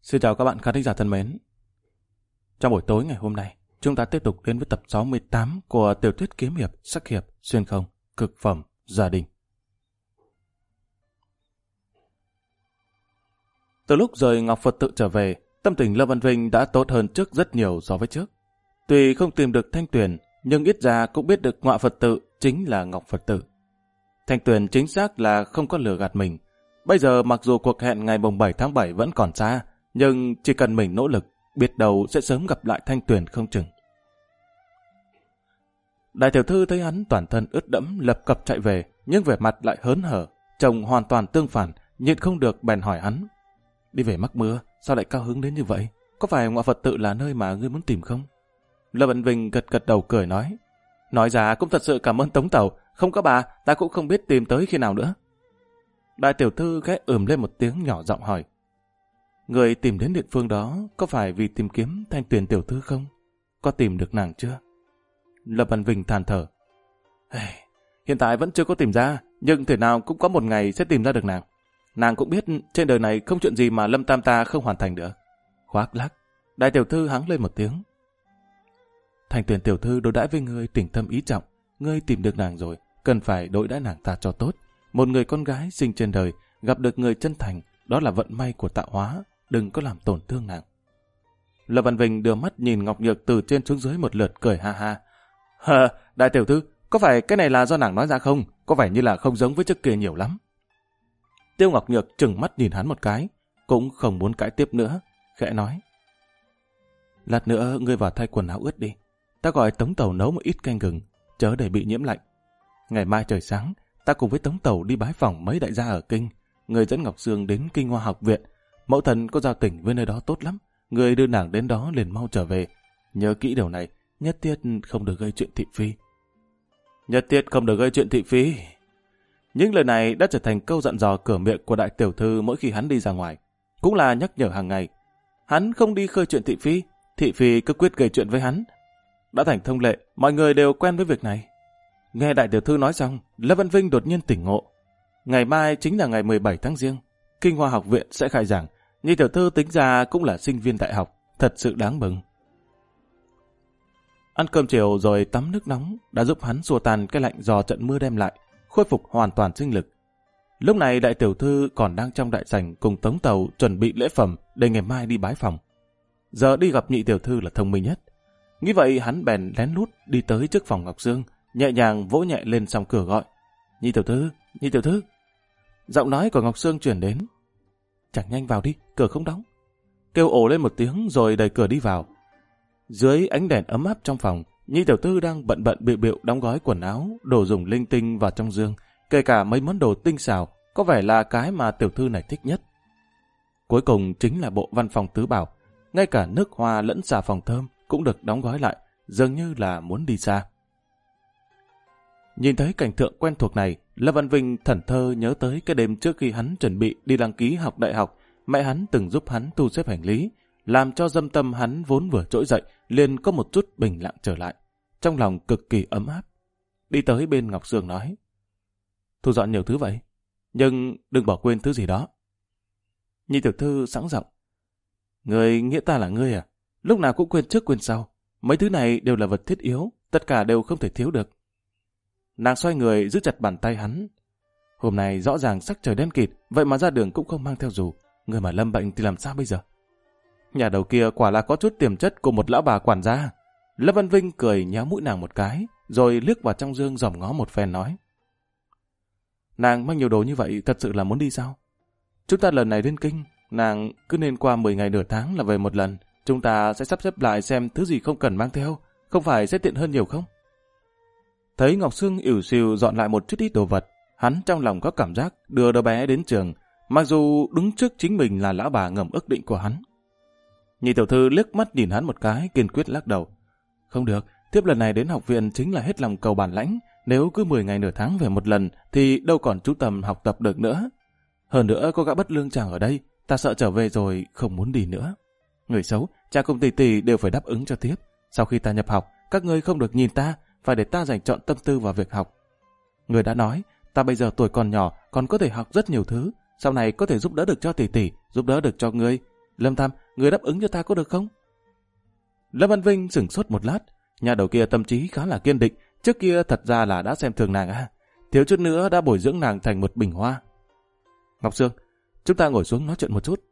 Xin chào các bạn khán thính giả thân mến. Trong buổi tối ngày hôm nay, chúng ta tiếp tục đến với tập 68 của tiểu thuyết kiếm hiệp, sắc hiệp, xuyên không, cực phẩm, gia đình. Từ lúc rời Ngọc Phật Tự trở về, tâm tình Lâm Văn Vinh đã tốt hơn trước rất nhiều so với trước. Tuy không tìm được Thanh Tuyền, nhưng ít ra cũng biết được ngọa Phật Tự chính là Ngọc Phật Tự. Thanh Tuyền chính xác là không có lừa gạt mình. Bây giờ mặc dù cuộc hẹn ngày 7 tháng 7 vẫn còn xa, nhưng chỉ cần mình nỗ lực, biết đâu sẽ sớm gặp lại Thanh Tuyền không chừng. Đại tiểu thư thấy hắn toàn thân ướt đẫm lập cập chạy về, nhưng vẻ mặt lại hớn hở, trông hoàn toàn tương phản, nhịn không được bèn hỏi hắn. Đi về mắc mưa, sao lại cao hứng đến như vậy? Có phải ngọa Phật Tự là nơi mà ngươi muốn tìm không? Lâm Văn Vinh gật gật đầu cười nói. Nói ra cũng thật sự cảm ơn Tống Tẩu, không có bà, ta cũng không biết tìm tới khi nào nữa. Đại tiểu thư ghé lên một tiếng nhỏ giọng hỏi. Người tìm đến địa phương đó có phải vì tìm kiếm Thanh Tuyền tiểu thư không? Có tìm được nàng chưa? Lâm Văn Vinh than thở. Hiện tại vẫn chưa có tìm ra, nhưng thể nào cũng có một ngày sẽ tìm ra được nàng. Nàng cũng biết trên đời này không chuyện gì mà Lâm Tam ta không hoàn thành được. Khoác lác, đại tiểu thư hắng lên một tiếng. Thanh Tuyền tiểu thư đối đãi với ngươi tình thâm ý trọng, ngươi tìm được nàng rồi, cần phải đối đãi nàng ta cho tốt. Một người con gái sinh trên đời, gặp được người chân thành, đó là vận may của tạo hóa, đừng có làm tổn thương nàng. Lâm Văn Vinh đưa mắt nhìn Ngọc Nhược từ trên xuống dưới một lượt cười ha ha. Đại tiểu thư, có phải cái này là do nàng nói ra không? Có vẻ như là không giống với trước kia nhiều lắm. Tiêu Ngọc Nhược trừng mắt nhìn hắn một cái, cũng không muốn cãi tiếp nữa, khẽ nói. Lát nữa ngươi vào thay quần áo ướt đi, ta gọi Tống Tẩu nấu một ít canh gừng, chớ để bị nhiễm lạnh. Ngày mai trời sáng, ta cùng với Tống Tẩu đi bái phỏng mấy đại gia ở kinh, người dẫn Ngọc Sương đến Kinh Hoa Học Viện. Mẫu thần có giao tình với nơi đó tốt lắm, người đưa nàng đến đó liền mau trở về. Nhớ kỹ điều này, nhất thiết không được gây chuyện thị phi. Nhất thiết không được gây chuyện thị phi. Những lời này đã trở thành câu dặn dò cửa miệng của đại tiểu thư mỗi khi hắn đi ra ngoài, cũng là nhắc nhở hàng ngày. Hắn không đi khơi chuyện thị phi cứ quyết gây chuyện với hắn. Đã thành thông lệ, mọi người đều quen với việc này. Nghe đại tiểu thư nói xong, Lâm Văn Vinh đột nhiên tỉnh ngộ. Ngày mai chính là ngày 17 tháng Giêng, Kinh Hoa Học Viện sẽ khai giảng. Nhi tiểu thư tính ra cũng là sinh viên đại học, thật sự đáng mừng. Ăn cơm chiều rồi tắm nước nóng đã giúp hắn xua tan cái lạnh do trận mưa đem lại, khôi phục hoàn toàn sinh lực. Lúc này đại tiểu thư còn đang trong đại sảnh cùng Tống Tẩu chuẩn bị lễ phẩm để ngày mai đi bái phòng. Giờ đi gặp nhị tiểu thư là thông minh nhất. Nghĩ vậy hắn bèn lén lút đi tới trước phòng Ngọc Sương, nhẹ nhàng vỗ nhẹ lên song cửa gọi. Nhị tiểu thư, nhị tiểu thư. Giọng nói của Ngọc Sương truyền đến. Chẳng nhanh vào đi, cửa không đóng. Kêu ồ lên một tiếng rồi đẩy cửa đi vào. Dưới ánh đèn ấm áp trong phòng, nhị tiểu thư đang bận bịu bịu đóng gói quần áo, đồ dùng linh tinh vào trong giường, kể cả mấy món đồ tinh xảo, có vẻ là cái mà tiểu thư này thích nhất. Cuối cùng chính là bộ văn phòng tứ bảo, ngay cả nước hoa lẫn xà phòng thơm cũng được đóng gói lại, dường như là muốn đi xa. Nhìn thấy cảnh tượng quen thuộc này, Lâm Văn Vinh thẫn thơ nhớ tới cái đêm trước khi hắn chuẩn bị đi đăng ký học đại học, mẹ hắn từng giúp hắn thu xếp hành lý, làm cho dâm tâm hắn vốn vừa trỗi dậy liền có một chút bình lặng trở lại, trong lòng cực kỳ ấm áp. Đi tới bên Ngọc Sương nói, thu dọn nhiều thứ vậy, nhưng đừng bỏ quên thứ gì đó. Nhi tiểu thư sẵn giọng, người nghĩa ta là ngươi à? Lúc nào cũng quên trước quên sau, mấy thứ này đều là vật thiết yếu, tất cả đều không thể thiếu được. Nàng xoay người giữ chặt bàn tay hắn. Hôm nay rõ ràng sắc trời đen kịt, vậy mà ra đường cũng không mang theo dù. Người mà lâm bệnh thì làm sao bây giờ? Nhà đầu kia quả là có chút tiềm chất của một lão bà quản gia. Lâm Văn Vinh cười nhéo mũi nàng một cái, rồi liếc vào trong gương dòm ngó một phen nói. Nàng mang nhiều đồ như vậy thật sự là muốn đi sao? Chúng ta lần này đến kinh, nàng cứ nên qua 10 ngày nửa tháng là về một lần. Chúng ta sẽ sắp xếp lại xem thứ gì không cần mang theo, không phải sẽ tiện hơn nhiều không? Thấy Ngọc Sương ỉu xìu dọn lại một chút ít đồ vật, hắn trong lòng có cảm giác đưa đứa bé đến trường, mặc dù đứng trước chính mình là lão bà ngầm ước định của hắn. Nhị tiểu thư liếc mắt nhìn hắn một cái, kiên quyết lắc đầu. Không được, tiếp lần này đến học viện chính là hết lòng cầu bản lãnh, nếu cứ 10 ngày nửa tháng về một lần thì đâu còn chú tâm học tập được nữa. Hơn nữa có gã bất lương chàng ở đây, ta sợ trở về rồi không muốn đi nữa. Người xấu, cha cùng tỷ tỷ đều phải đáp ứng cho tiếp. Sau khi ta nhập học, các ngươi không được nhìn ta, phải để ta dành trọn tâm tư vào việc học. Người đã nói, ta bây giờ tuổi còn nhỏ, còn có thể học rất nhiều thứ, sau này có thể giúp đỡ được cho tỷ tỷ, giúp đỡ được cho ngươi. Lâm Tam, người đáp ứng cho ta có được không? Lâm Văn Vinh sửng sốt một lát, nhà đầu kia tâm trí khá là kiên định, trước kia thật ra là đã xem thường nàng à, thiếu chút nữa đã bồi dưỡng nàng thành một bình hoa. Ngọc Sương, chúng ta ngồi xuống nói chuyện một chút.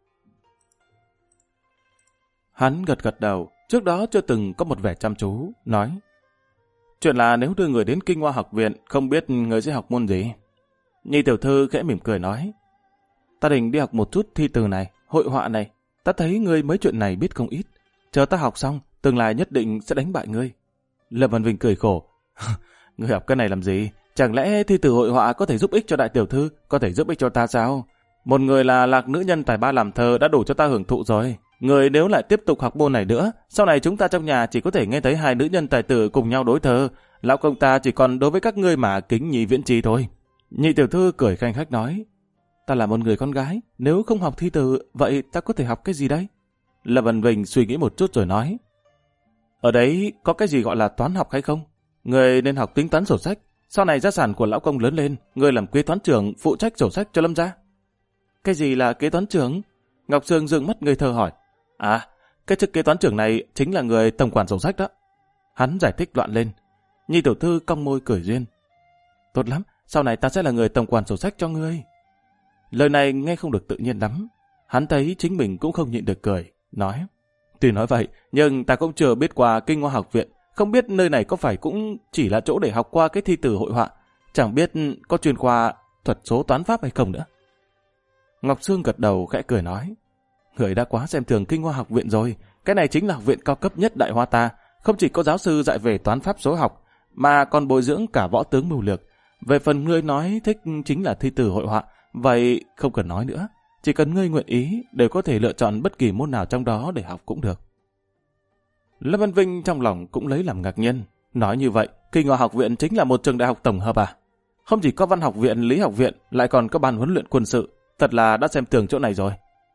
Hắn gật gật đầu, trước đó chưa từng có một vẻ chăm chú, nói: chuyện là nếu đưa người đến Kinh Hoa học viện, không biết người sẽ học môn gì? Nhi tiểu thư khẽ mỉm cười nói: ta định đi học một chút thi từ này, hội họa này, ta thấy ngươi mấy chuyện này biết không ít. Chờ ta học xong, tương lai nhất định sẽ đánh bại ngươi. Lâm Văn Vinh cười khổ: ngươi học cái này làm gì? Chẳng lẽ thi từ hội họa có thể giúp ích cho đại tiểu thư, có thể giúp ích cho ta sao? Một người là lạc nữ nhân tài ba làm thơ đã đủ cho ta hưởng thụ rồi. Người nếu lại tiếp tục học môn này nữa, sau này chúng ta trong nhà chỉ có thể nghe thấy hai nữ nhân tài tử cùng nhau đối thơ. Lão công ta chỉ còn đối với các ngươi mà kính nhi viễn trì thôi. Nhị tiểu thư cười khanh khách nói: ta là một người con gái, nếu không học thi từ, vậy ta có thể học cái gì đấy? Lâm Văn Vinh suy nghĩ một chút rồi nói: ở đấy có cái gì gọi là toán học hay không? Người nên học tính toán sổ sách. Sau này gia sản của lão công lớn lên, người làm kế toán trưởng phụ trách sổ sách cho Lâm gia. Cái gì là kế toán trưởng? Ngọc Sương dừng mắt ngây thơ hỏi. À, cái chức kế toán trưởng này chính là người tổng quản sổ sách đó. Hắn giải thích loạn lên. Nhi tiểu thư cong môi cười duyên. Tốt lắm, sau này ta sẽ là người tổng quản sổ sách cho ngươi. Lời này nghe không được tự nhiên lắm. Hắn thấy chính mình cũng không nhịn được cười, nói: tuy nói vậy, nhưng ta cũng chưa biết qua Kinh Hoa học viện, không biết nơi này có phải cũng chỉ là chỗ để học qua cái thi từ hội họa, chẳng biết có chuyên khoa thuật số toán pháp hay không nữa. Ngọc Sương gật đầu khẽ cười nói: người đã quá xem thường Kinh Hoa học viện rồi, cái này chính là học viện cao cấp nhất Đại Hoa ta, không chỉ có giáo sư dạy về toán pháp số học, mà còn bồi dưỡng cả võ tướng mưu lược. Về phần ngươi nói thích chính là thi từ hội họa, vậy không cần nói nữa, chỉ cần ngươi nguyện ý đều có thể lựa chọn bất kỳ môn nào trong đó để học cũng được. Lâm Văn Vinh trong lòng cũng lấy làm ngạc nhiên, nói như vậy, Kinh Hoa học viện chính là một trường đại học tổng hợp à? Không chỉ có văn học viện, lý học viện, lại còn có ban huấn luyện quân sự, thật là đã xem thường chỗ này rồi.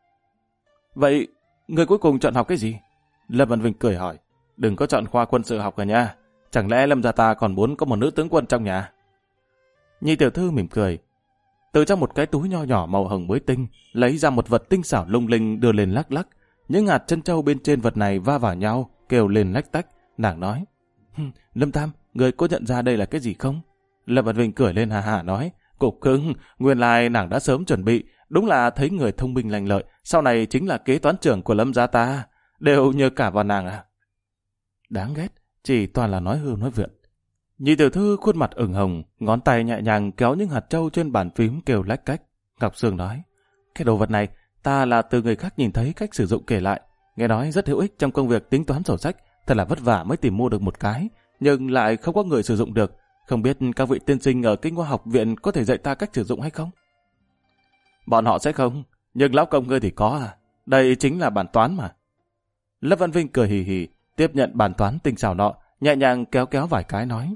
Vậy, người cuối cùng chọn học cái gì? Lâm Văn Vinh cười hỏi. Đừng có chọn khoa quân sự học cả nha, chẳng lẽ Lâm gia ta còn muốn có một nữ tướng quân trong nhà? Nhi tiểu thư mỉm cười, từ trong một cái túi nho nhỏ màu hồng mới tinh, lấy ra một vật tinh xảo lung linh đưa lên lắc lắc. Những hạt chân châu bên trên vật này va vào nhau, kêu lên lách tách. Nàng nói: Lâm Tam, người có nhận ra đây là cái gì không? Lâm Văn Vinh cười lên hà hà nói: cục cưng, nguyên lai nàng đã sớm chuẩn bị, đúng là thấy người thông minh lành lợi, sau này chính là kế toán trưởng của Lâm gia ta, đều nhờ cả vào nàng à? Đáng ghét, chỉ toàn là nói hư nói vượn. Nhị tiểu thư khuôn mặt ửng hồng, ngón tay nhẹ nhàng kéo những hạt châu trên bàn phím kêu lách cách. Ngọc Sương nói: cái đồ vật này ta là từ người khác nhìn thấy cách sử dụng kể lại, nghe nói rất hữu ích trong công việc tính toán sổ sách, thật là vất vả mới tìm mua được một cái, nhưng lại không có người sử dụng được. Không biết các vị tiên sinh ở Kinh Hoa học viện có thể dạy ta cách sử dụng hay không? Bọn họ sẽ không, nhưng lão công ngươi thì có à, đây chính là bàn toán mà. Lâm Văn Vinh cười hì hì, tiếp nhận bàn toán tinh xảo nọ, nhẹ nhàng kéo kéo vài cái nói: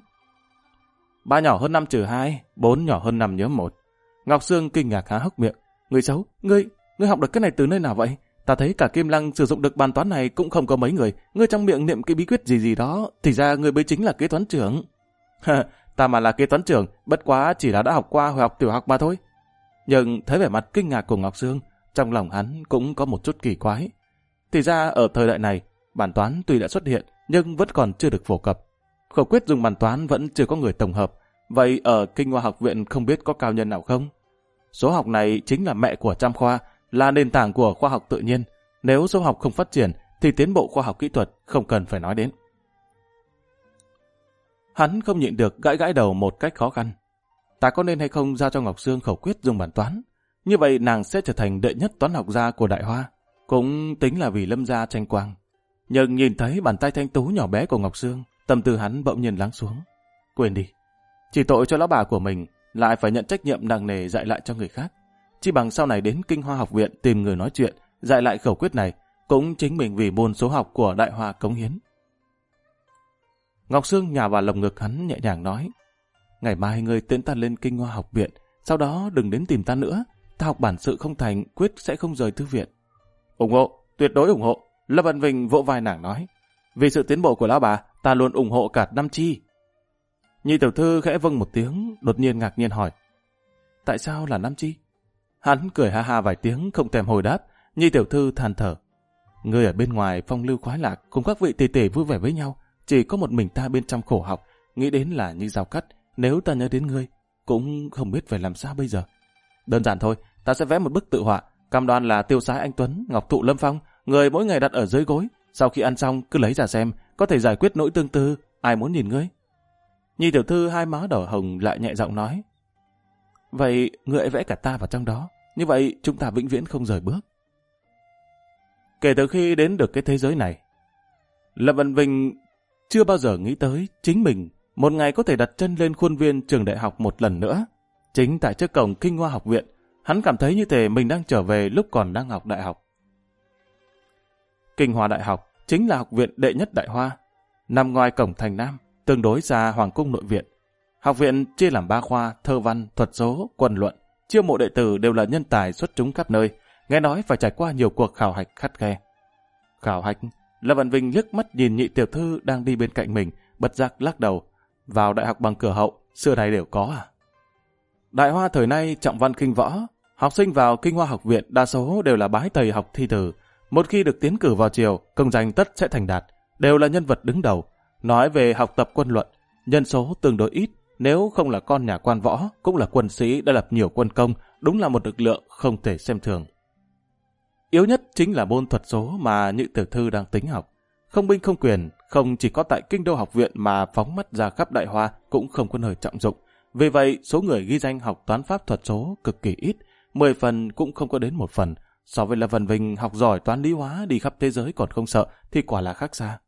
3 nhỏ hơn 5 trừ 2, 4 nhỏ hơn 5 nhớ 1. Ngọc Sương kinh ngạc há hốc miệng. Người xấu, ngươi học được cái này từ nơi nào vậy? Ta thấy cả Kim Lăng sử dụng được bàn toán này cũng không có mấy người. Ngươi trong miệng niệm cái bí quyết gì gì đó, thì ra ngươi mới chính là kế toán trưởng. Ta mà là kế toán trưởng, bất quá chỉ là đã học qua hồi học tiểu học mà thôi. Nhưng thấy vẻ mặt kinh ngạc của Ngọc Sương, trong lòng hắn cũng có một chút kỳ quái. Thì ra ở thời đại này, bàn toán tuy đã xuất hiện, nhưng vẫn còn chưa được phổ cập. Khẩu quyết dùng bàn toán vẫn chưa có người tổng hợp. Vậy ở Kinh Hoa học viện không biết có cao nhân nào không? Số học này chính là mẹ của trăm khoa, là nền tảng của khoa học tự nhiên. Nếu số học không phát triển, thì tiến bộ khoa học kỹ thuật không cần phải nói đến. Hắn không nhịn được gãi gãi đầu một cách khó khăn. Ta có nên hay không giao cho Ngọc Sương khẩu quyết dùng bàn toán? Như vậy nàng sẽ trở thành đệ nhất toán học gia của Đại Hoa, cũng tính là vì Lâm gia tranh quang. Nhưng nhìn thấy bàn tay thanh tú nhỏ bé của Ngọc Sương, tâm tư hắn bỗng nhiên lắng xuống. Quên đi, chỉ tội cho lão bà của mình lại phải nhận trách nhiệm nặng nề dạy lại cho người khác. Chỉ bằng sau này đến Kinh Hoa học viện tìm người nói chuyện, dạy lại khẩu quyết này, cũng chính mình vì môn số học của Đại Hoa cống hiến. Ngọc Sương nhào vào lồng ngực hắn nhẹ nhàng nói: ngày mai ngươi tiễn ta lên Kinh Hoa học viện, sau đó đừng đến tìm ta nữa. Ta học bản sự không thành, quyết sẽ không rời thư viện. Ủng hộ, tuyệt đối ủng hộ. Lâm Văn Vinh vỗ vai nàng nói: vì sự tiến bộ của lão bà, ta luôn ủng hộ cả năm chi. Nhị tiểu thư khẽ vâng một tiếng, đột nhiên ngạc nhiên hỏi: tại sao là năm chi? Hắn cười ha ha vài tiếng không thèm hồi đáp. Nhị tiểu thư than thở: Người ở bên ngoài phong lưu khoái lạc, cùng các vị tỷ tỷ vui vẻ với nhau, chỉ có một mình ta bên trong khổ học, nghĩ đến là như dao cắt. Nếu ta nhớ đến ngươi, cũng không biết phải làm sao bây giờ. Đơn giản thôi, ta sẽ vẽ một bức tự họa, cam đoan là tiêu sái anh Tuấn, ngọc thụ lâm phong, người mỗi ngày đặt ở dưới gối. Sau khi ăn xong cứ lấy ra xem, có thể giải quyết nỗi tương tư. Ai muốn nhìn ngươi? Nhi tiểu thư hai má đỏ hồng lại nhẹ giọng nói. Vậy ngươi hãy vẽ cả ta vào trong đó, như vậy chúng ta vĩnh viễn không rời bước. Kể từ khi đến được cái thế giới này, Lâm Văn Vinh chưa bao giờ nghĩ tới chính mình một ngày có thể đặt chân lên khuôn viên trường đại học một lần nữa. Chính tại trước cổng Kinh Hoa học viện, hắn cảm thấy như thể mình đang trở về lúc còn đang học đại học. Kinh Hoa Đại học chính là học viện đệ nhất Đại Hoa, nằm ngoài cổng thành Nam, tương đối xa Hoàng cung nội viện. Học viện chia làm 3 khoa: thơ văn, thuật số, quân luận. Chiêu mộ đệ tử đều là nhân tài xuất chúng khắp nơi, nghe nói phải trải qua nhiều cuộc khảo hạch khắt khe. Khảo hạch? Lâm Văn Vinh liếc mắt nhìn nhị tiểu thư đang đi bên cạnh mình, bất giác lắc đầu. Vào đại học bằng cửa hậu, xưa này đều có à? Đại Hoa thời nay trọng văn khinh võ, học sinh vào Kinh Hoa học viện đa số đều là bái thầy học thi từ. Một khi được tiến cử vào triều, công danh tất sẽ thành đạt, đều là nhân vật đứng đầu. Nói về học tập quân luận, nhân số tương đối ít, nếu không là con nhà quan võ, cũng là quân sĩ đã lập nhiều quân công, đúng là một lực lượng không thể xem thường. Yếu nhất chính là môn thuật số mà nhị tiểu thư đang tính học. Không binh không quyền, không chỉ có tại Kinh Đô học viện mà phóng mắt ra khắp Đại Hoa cũng không có nơi trọng dụng. Vì vậy, số người ghi danh học toán pháp thuật số cực kỳ ít, 10 phần cũng không có đến 1 phần. So với Lâm Văn Vinh học giỏi toán lý hóa đi khắp thế giới còn không sợ thì quả là khác xa.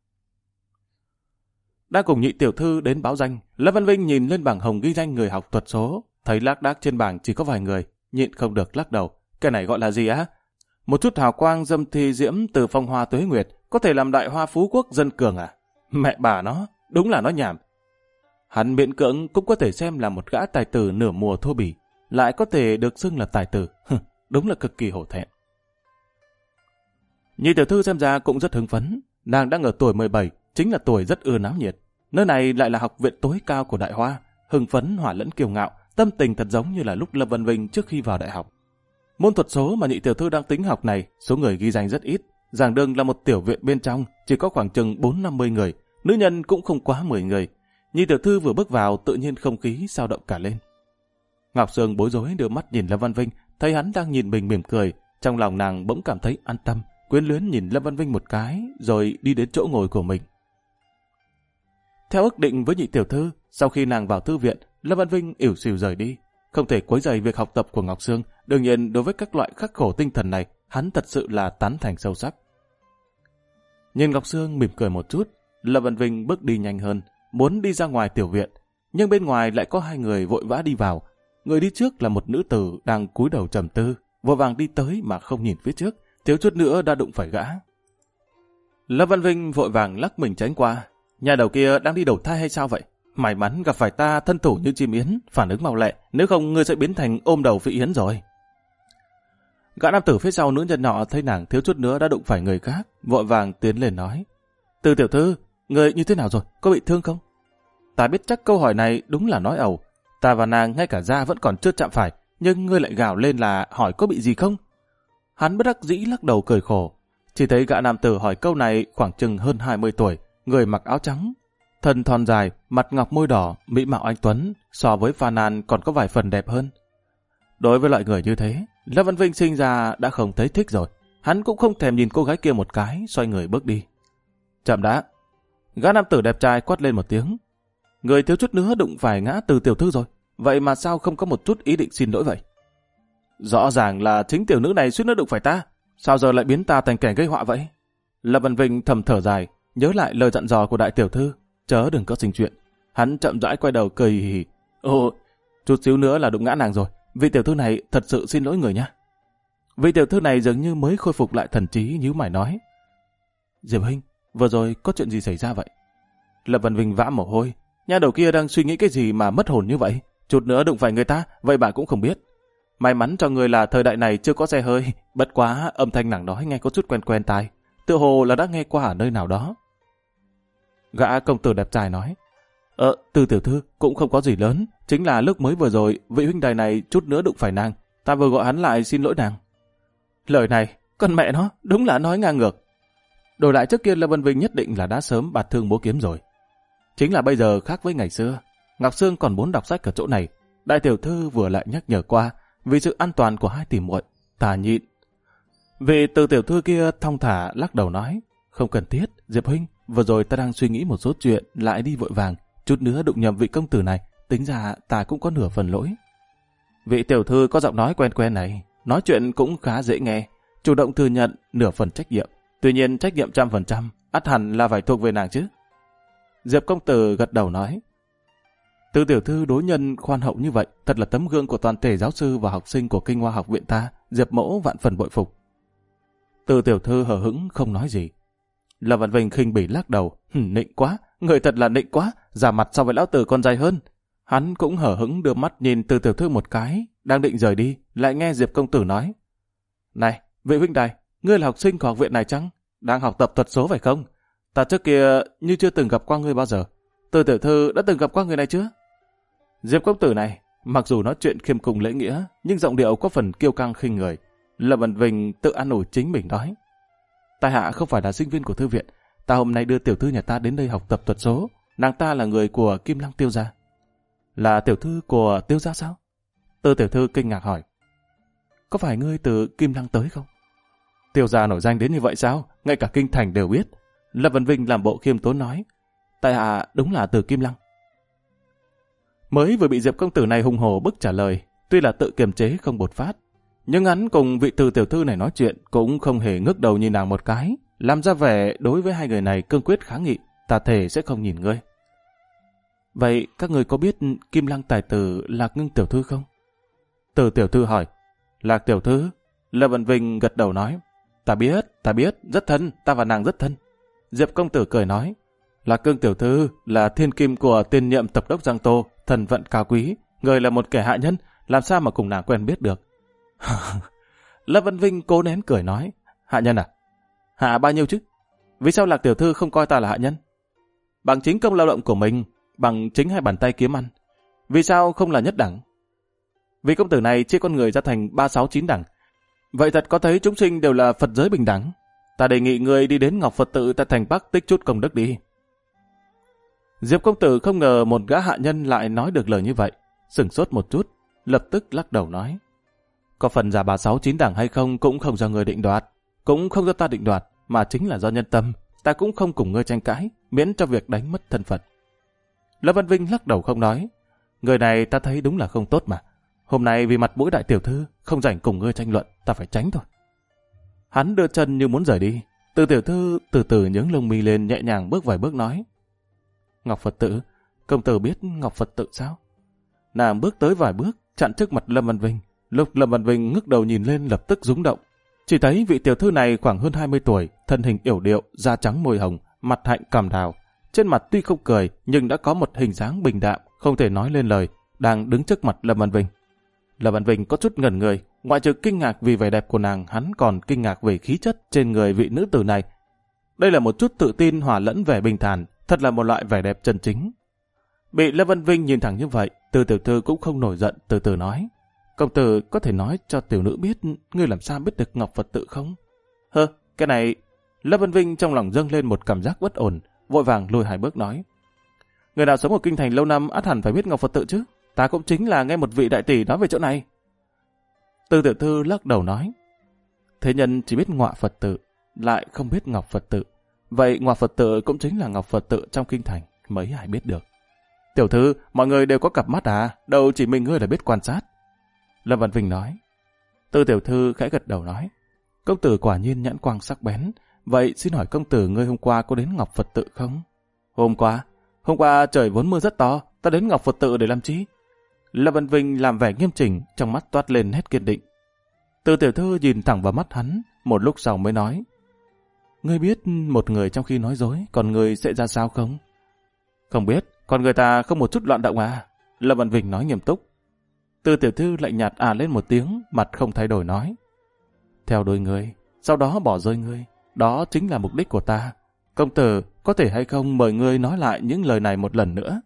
Đang cùng nhị tiểu thư đến báo danh, Lâm Văn Vinh nhìn lên bảng hồng ghi danh người học thuật số, thấy lác đác trên bảng chỉ có vài người, nhịn không được lắc đầu. Cái này gọi là gì á? Một chút hào quang dâm thi diễm từ phong hoa tuế nguyệt có thể làm Đại Hoa phú quốc dân cường à? Mẹ bà nó, đúng là nó nhảm. Hắn miễn cưỡng cũng có thể xem là một gã tài tử nửa mùa thô bỉ, lại có thể được xưng là tài tử, đúng là cực kỳ hổ thẹn. Nhị tiểu thư xem ra cũng rất hứng phấn, nàng đang ở tuổi 17, chính là tuổi rất ưa náo nhiệt. Nơi này lại là học viện tối cao của Đại Hoa, hưng phấn hòa lẫn kiêu ngạo, tâm tình thật giống như là lúc Lâm Văn Vinh trước khi vào đại học. Môn thuật số mà nhị tiểu thư đang tính học này, số người ghi danh rất ít, giảng đường là một tiểu viện bên trong, chỉ có khoảng chừng 4-50 người, nữ nhân cũng không quá 10 người. Nhị tiểu thư vừa bước vào tự nhiên không khí dao động cả lên. Ngọc Sương bối rối đưa mắt nhìn Lâm Văn Vinh, thấy hắn đang nhìn mình mỉm cười, trong lòng nàng bỗng cảm thấy an tâm, quyến luyến nhìn Lâm Văn Vinh một cái, rồi đi đến chỗ ngồi của mình. Theo ước định với nhị tiểu thư, sau khi nàng vào thư viện, Lâm Văn Vinh ỉu xìu rời đi, không thể quấy rầy việc học tập của Ngọc Sương. Đương nhiên, đối với các loại khắc khổ tinh thần này, hắn thật sự là tán thành sâu sắc. Nhìn Ngọc Sương mỉm cười một chút, Lâm Văn Vinh bước đi nhanh hơn, muốn đi ra ngoài tiểu viện, nhưng bên ngoài lại có 2 người vội vã đi vào. Người đi trước là một nữ tử đang cúi đầu trầm tư, vội vàng đi tới mà không nhìn phía trước, thiếu chút nữa đã đụng phải gã. Lâm Văn Vinh vội vàng lắc mình tránh qua. Nhà đầu kia đang đi đầu thai hay sao vậy? May mắn gặp phải ta thân thủ như chim yến, phản ứng mau lẹ, nếu không ngươi sẽ biến thành ôm đầu vị yến rồi. Gã nam tử phía sau nữ nhân nọ thấy nàng thiếu chút nữa đã đụng phải người khác, vội vàng tiến lên nói: Từ tiểu thư, người như thế nào rồi, có bị thương không? Ta biết chắc câu hỏi này đúng là nói ẩu, ta và nàng ngay cả da vẫn còn chưa chạm phải, nhưng ngươi lại gào lên là hỏi có bị gì không? Hắn bất đắc dĩ lắc đầu cười khổ, chỉ thấy gã nam tử hỏi câu này khoảng chừng hơn 20 tuổi, người mặc áo trắng, thân thon dài, mặt ngọc môi đỏ, mỹ mạo anh tuấn, so với Phan An còn có vài phần đẹp hơn. Đối với loại người như thế, Lâm Văn Vinh sinh ra đã không thấy thích rồi, hắn cũng không thèm nhìn cô gái kia một cái, xoay người bước đi. Chậm đã! Gã nam tử đẹp trai quát lên một tiếng. Người thiếu chút nữa đụng phải ngã Từ tiểu thư rồi, vậy mà sao không có một chút ý định xin lỗi vậy? Rõ ràng là chính tiểu nữ này suýt nữa đụng phải ta, sao giờ lại biến ta thành kẻ gây họa vậy? Lâm Văn Vinh thầm thở dài, nhớ lại lời dặn dò của đại tiểu thư, chớ đừng có sinh chuyện. Hắn chậm rãi quay đầu cười hì hì. Ồ, chút xíu nữa là đụng ngã nàng rồi, vị tiểu thư này thật sự xin lỗi người nhá. Vị tiểu thư này dường như mới khôi phục lại thần trí, nhíu mày nói: Diệp Hinh, vừa rồi có chuyện gì xảy ra vậy? Lâm Văn Vinh vã mồ hôi, nhà đầu kia đang suy nghĩ cái gì mà mất hồn như vậy, chút nữa đụng phải người ta, vậy bà cũng không biết. May mắn cho người là thời đại này chưa có xe hơi, bất quá âm thanh nàng nói nghe có chút quen quen tai, tựa hồ là đã nghe qua ở nơi nào đó. Gã công tử đẹp trai nói: Từ tiểu thư cũng không có gì lớn, chính là lúc mới vừa rồi vị huynh đài này chút nữa đụng phải nàng, ta vừa gọi hắn lại xin lỗi nàng. Lời này, con mẹ nó, đúng là nói ngang ngược. Đổi lại trước kia Lâm Văn Vinh nhất định là đã sớm bạt thương múa kiếm rồi. Chính là bây giờ khác với ngày xưa. Ngọc Sương còn muốn đọc sách ở chỗ này. Đại tiểu thư vừa lại nhắc nhở qua, vì sự an toàn của hai tỷ muội, ta nhịn. Vị Từ tiểu thư kia thong thả lắc đầu nói, không cần thiết, Diệp huynh, vừa rồi ta đang suy nghĩ một số chuyện, lại đi vội vàng, chút nữa đụng nhầm vị công tử này, tính ra ta cũng có nửa phần lỗi. Vị tiểu thư có giọng nói quen quen này, nói chuyện cũng khá dễ nghe, chủ động thừa nhận nửa phần trách nhiệm. Tuy nhiên trách nhiệm 100%, ắt hẳn là phải thuộc về nàng chứ. Diệp công tử gật đầu nói, Từ tiểu thư đối nhân khoan hậu như vậy, thật là tấm gương của toàn thể giáo sư và học sinh của Kinh Hoa học viện ta, Diệp mẫu vạn phần bội phục. Từ tiểu thư hờ hững không nói gì. Lâm Văn Vinh khinh bỉ lắc đầu, nịnh quá, người thật là nịnh quá, giả mặt so với lão tử còn dài hơn. Hắn cũng hờ hững đưa mắt nhìn Từ tiểu thư một cái, đang định rời đi, lại nghe Diệp công tử nói, này, vị huynh đài, ngươi là học sinh của học viện này chăng? Đang học tập thuật số phải không? Ta trước kia như chưa từng gặp qua ngươi bao giờ. Từ tiểu thư đã từng gặp qua người này chưa? Diệp công tử này, mặc dù nói chuyện khiêm cung lễ nghĩa, nhưng giọng điệu có phần kiêu căng khinh người. Lâm Văn Vinh tự an ủi chính mình nói, tại hạ không phải là sinh viên của thư viện, ta hôm nay đưa tiểu thư nhà ta đến đây học tập thuật số, nàng ta là người của Kim Lăng Tiêu gia. Là tiểu thư của Tiêu gia sao? Từ tiểu thư kinh ngạc hỏi, có phải ngươi từ Kim Lăng tới không? Tiêu gia nổi danh đến như vậy sao? Ngay cả kinh thành đều biết. Lâm Văn Vinh làm bộ khiêm tốn nói, tại hạ đúng là từ Kim Lăng. Mới vừa bị Diệp công tử này hùng hổ bức trả lời, tuy là tự kiềm chế không bột phát, nhưng hắn cùng vị Từ tiểu thư này nói chuyện cũng không hề ngước đầu nhìn nàng một cái, làm ra vẻ đối với hai người này cương quyết kháng nghị, ta thề sẽ không nhìn ngươi. Vậy các người có biết Kim Lăng tài tử Lạc Ngưng tiểu thư không? Từ tiểu thư hỏi. Lạc tiểu thư? Lâm Văn Vinh gật đầu nói, ta biết, rất thân, ta và nàng rất thân. Diệp công tử cười nói, Lạc Ngưng tiểu thư là thiên kim của tiền nhiệm tập đốc Giang Tô, thần vận cao quý, người là một kẻ hạ nhân, làm sao mà cùng nàng quen biết được? Lâm Văn Vinh cố nén cười nói, hạ nhân à? Hạ bao nhiêu chứ? Vì sao Lạc tiểu thư không coi ta là hạ nhân? Bằng chính công lao động của mình, bằng chính hai bàn tay kiếm ăn. Vì sao không là nhất đẳng? Vì công tử này chia con người ra thành 3, 6, 9 đẳng. Vậy thật có thấy chúng sinh đều là Phật giới bình đẳng? Ta đề nghị người đi đến Ngọc Phật tự tại thành Bắc tích chút công đức đi. Diệp công tử không ngờ một gã hạ nhân lại nói được lời như vậy, sửng sốt một chút, lập tức lắc đầu nói, có phần giả 3, 6, 9 đẳng hay không cũng không do người định đoạt, cũng không do ta định đoạt, mà chính là do nhân tâm. Ta cũng không cùng ngươi tranh cãi, miễn cho việc đánh mất thân phận. Lâm Văn Vinh lắc đầu không nói, người này ta thấy đúng là không tốt mà. Hôm nay vì mặt mũi đại tiểu thư, không rảnh cùng ngươi tranh luận, ta phải tránh thôi. Hắn đưa chân như muốn rời đi. Từ tiểu thư từ từ nhướng lông mi lên, nhẹ nhàng bước vài bước nói, Ngọc Phật tự, công tử biết Ngọc Phật tự sao? Nàng bước tới vài bước, chặn trước mặt Lâm Văn Vinh. Lúc Lâm Văn Vinh ngước đầu nhìn lên lập tức rúng động. Chỉ thấy vị tiểu thư này khoảng hơn 20 tuổi, thân hình yểu điệu, da trắng môi hồng, mặt hạnh cằm đào. Trên mặt tuy không cười, nhưng đã có một hình dáng bình đạm, không thể nói lên lời, đang đứng trước mặt Lâm Văn Vinh. Lâm Văn Vinh có chút ngẩn người, ngoại trừ kinh ngạc vì vẻ đẹp của nàng, hắn còn kinh ngạc về khí chất trên người vị nữ tử này. Đây là một chút tự tin hòa lẫn vẻ bình thản, thật là một loại vẻ đẹp chân chính. Bị Lâm Văn Vinh nhìn thẳng như vậy, Từ tiểu thư cũng không nổi giận, từ từ nói, công tử có thể nói cho tiểu nữ biết ngươi làm sao biết được Ngọc Phật tự không? Cái này... Lâm Văn Vinh trong lòng dâng lên một cảm giác bất ổn, vội vàng lùi 2 bước nói, người nào sống ở kinh thành lâu năm ắt hẳn phải biết Ngọc Phật tự chứ, ta cũng chính là nghe một vị đại tỷ nói về chỗ này. Từ tiểu thư lắc đầu nói, thế nhân chỉ biết Ngọa Phật tự, lại không biết Ngọc Phật tự. Vậy Ngọa Phật tự cũng chính là Ngọc Phật tự trong kinh thành, mấy ai biết được. Tiểu thư, mọi người đều có cặp mắt à, đâu chỉ mình ngươi là biết quan sát. Lâm Văn Vinh nói. Từ tiểu thư khẽ gật đầu nói, công tử quả nhiên nhãn quang sắc bén. Vậy xin hỏi công tử ngươi hôm qua có đến Ngọc Phật tự không? Hôm qua trời vốn mưa rất to, ta đến Ngọc Phật tự để làm chi? Lâm Văn Vinh làm vẻ nghiêm chỉnh, trong mắt toát lên nét kiên định. Từ tiểu thư nhìn thẳng vào mắt hắn, một lúc sau mới nói, ngươi biết một người trong khi nói dối, còn người sẽ ra sao không? Không biết, còn người ta không một chút loạn động à? Lâm Văn Vinh nói nghiêm túc. Từ tiểu thư lạnh nhạt lên một tiếng, mặt không thay đổi nói, theo đuổi ngươi, sau đó bỏ rơi ngươi, đó chính là mục đích của ta. Công tử, có thể hay không mời ngươi nói lại những lời này một lần nữa?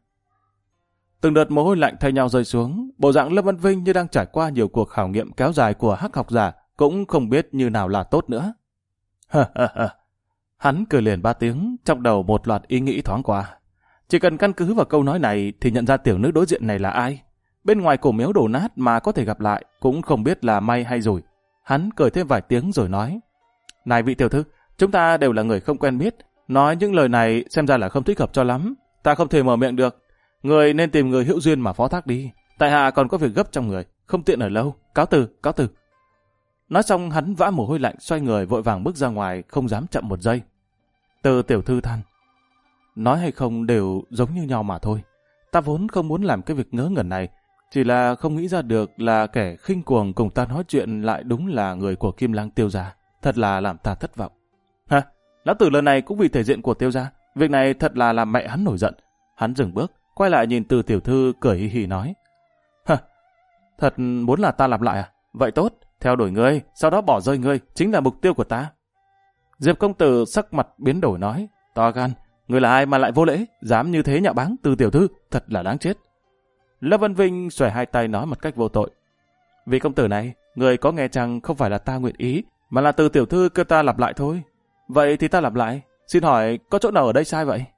Từng đợt mồ hôi lạnh thay nhau rơi xuống, bộ dạng Lâm Văn Vinh như đang trải qua nhiều cuộc khảo nghiệm kéo dài của hắc học giả, cũng không biết như nào là tốt nữa. Hắn cười liền 3 tiếng, trong đầu một loạt ý nghĩ thoáng qua. Chỉ cần căn cứ vào câu nói này thì nhận ra tiểu nữ đối diện này là ai. Bên ngoài cổ miếu đổ nát mà có thể gặp lại cũng không biết là may hay rủi. Hắn cười thêm vài tiếng rồi nói: Này vị tiểu thư, chúng ta đều là người không quen biết. Nói những lời này xem ra là không thích hợp cho lắm. Ta không thể mở miệng được. Người nên tìm người hữu duyên mà phó thác đi. Tại hạ còn có việc gấp trong người, không tiện ở lâu. Cáo từ, cáo từ. Nói xong hắn vã mồ hôi lạnh, xoay người vội vàng bước ra ngoài, không dám chậm một giây. Từ tiểu thư than: Nói hay không đều giống như nhau mà thôi. Ta vốn không muốn làm cái việc ngớ ngẩn này, chỉ là không nghĩ ra được là kẻ khinh cuồng cùng ta nói chuyện lại đúng là người của Kim Lang Tiêu gia. Thật là làm ta thất vọng. Hả? Lão tử lần này cũng vì thể diện của Tiêu gia. Việc này thật là làm mẹ hắn nổi giận. Hắn dừng bước, quay lại nhìn Từ tiểu thư cười hì hì nói: Hả? Thật muốn là ta làm lại à? Vậy tốt, theo đuổi ngươi, sau đó bỏ rơi ngươi, chính là mục tiêu của ta. Diệp công tử sắc mặt biến đổi nói: To gan, ngươi là ai mà lại vô lễ, dám như thế nhạo báng Từ tiểu thư, thật là đáng chết. Lâm Vân Vinh xòe hai tay nói một cách vô tội: Vị công tử này, người có nghe chăng không phải là ta nguyện ý, mà là Từ tiểu thư kêu ta lặp lại thôi. Vậy thì ta lặp lại, xin hỏi có chỗ nào ở đây sai vậy?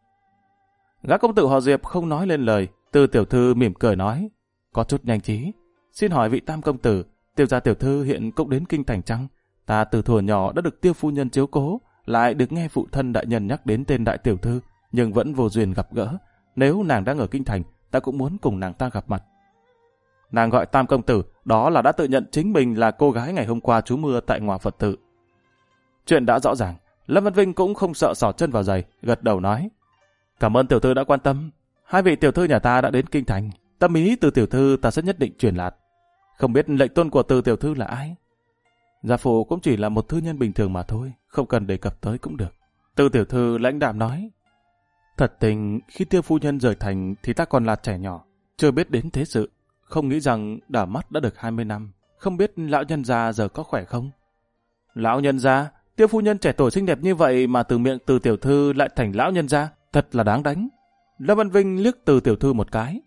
Gã công tử họ Diệp không nói lên lời. Từ tiểu thư mỉm cười nói: Có chút nhanh trí. Xin hỏi vị tam công tử, Tiêu gia tiểu thư hiện cũng đến kinh thành chăng? Ta từ thuở nhỏ đã được Tiêu phu nhân chiếu cố, lại được nghe phụ thân đại nhân nhắc đến tên đại tiểu thư, nhưng vẫn vô duyên gặp gỡ. Nếu nàng đang ở kinh thành, ta cũng muốn cùng nàng ta gặp mặt. Nàng gọi tam công tử, đó là đã tự nhận chính mình là cô gái ngày hôm qua trú mưa tại Ngòa Phật tự. Chuyện đã rõ ràng, Lâm Văn Vinh cũng không sợ sỏ chân vào giày, gật đầu nói: Cảm ơn tiểu thư đã quan tâm. Hai vị tiểu thư nhà ta đã đến kinh thành, tâm ý từ tiểu thư ta sẽ nhất định truyền đạt. Không biết lệnh tôn của Từ tiểu thư là ai? Gia phụ cũng chỉ là một thư nhân bình thường mà thôi, không cần đề cập tới cũng được. Từ tiểu thư lãnh đạm nói: Thật tình khi Tiêu phu nhân rời thành thì ta còn là trẻ nhỏ, chưa biết đến thế sự, không nghĩ rằng đảo mắt đã được 20 năm, không biết lão nhân gia giờ có khỏe không? Lão nhân gia? Tiêu phu nhân trẻ tuổi xinh đẹp như vậy mà từ miệng Từ tiểu thư lại thành lão nhân gia, thật là đáng đánh. Lâm Văn Vinh liếc Từ tiểu thư một cái.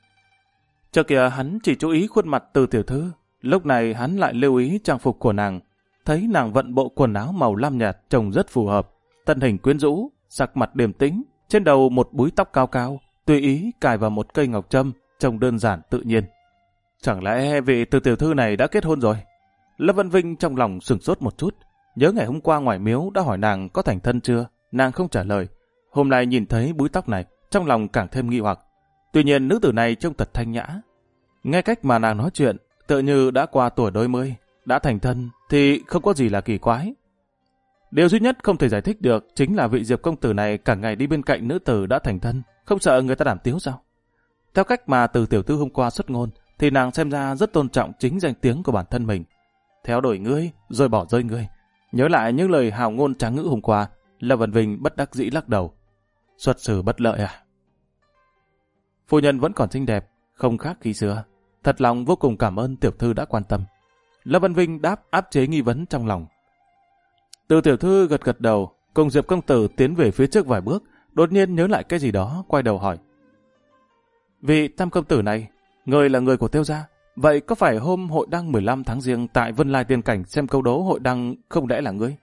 Trước kia hắn chỉ chú ý khuôn mặt Từ tiểu thư, lúc này hắn lại lưu ý trang phục của nàng, thấy nàng vận bộ quần áo màu lam nhạt trông rất phù hợp, thân hình quyến rũ, sắc mặt điềm tĩnh, trên đầu một búi tóc cao cao, tùy ý cài vào một cây ngọc trâm, trông đơn giản tự nhiên. Chẳng lẽ vị Từ tiểu thư này đã kết hôn rồi? Lâm Văn Vinh trong lòng sửng sốt một chút, nhớ ngày hôm qua ngoài miếu đã hỏi nàng có thành thân chưa, nàng không trả lời. Hôm nay nhìn thấy búi tóc này, trong lòng càng thêm nghi hoặc. Tuy nhiên nữ tử này trông thật thanh nhã. Nghe cách mà nàng nói chuyện, tựa như đã qua tuổi đôi mươi, đã thành thân thì không có gì là kỳ quái. Điều duy nhất không thể giải thích được chính là vị Diệp công tử này cả ngày đi bên cạnh nữ tử đã thành thân, không sợ người ta đàm tiếu sao? Theo cách mà Từ tiểu thư hôm qua xuất ngôn, thì nàng xem ra rất tôn trọng chính danh tiếng của bản thân mình. Theo đuổi ngươi, rồi bỏ rơi ngươi. Nhớ lại những lời hào ngôn tráng ngữ hôm qua, Lâm Văn Vinh bất đắc dĩ lắc đầu. Xuất xử bất lợi à? Phu nhân vẫn còn xinh đẹp, không khác khi xưa. Thật lòng vô cùng cảm ơn tiểu thư đã quan tâm. Lâm Văn Vinh đáp áp chế nghi vấn trong lòng. Từ tiểu thư gật gật đầu, cùng Diệp công tử tiến về phía trước vài bước, đột nhiên nhớ lại cái gì đó, quay đầu hỏi: Vị tam công tử này, người là người của Tiêu gia, vậy có phải hôm hội đăng 15 tháng Giêng tại Vân Lai Tiên Cảnh xem câu đố hội đăng không lẽ là ngươi?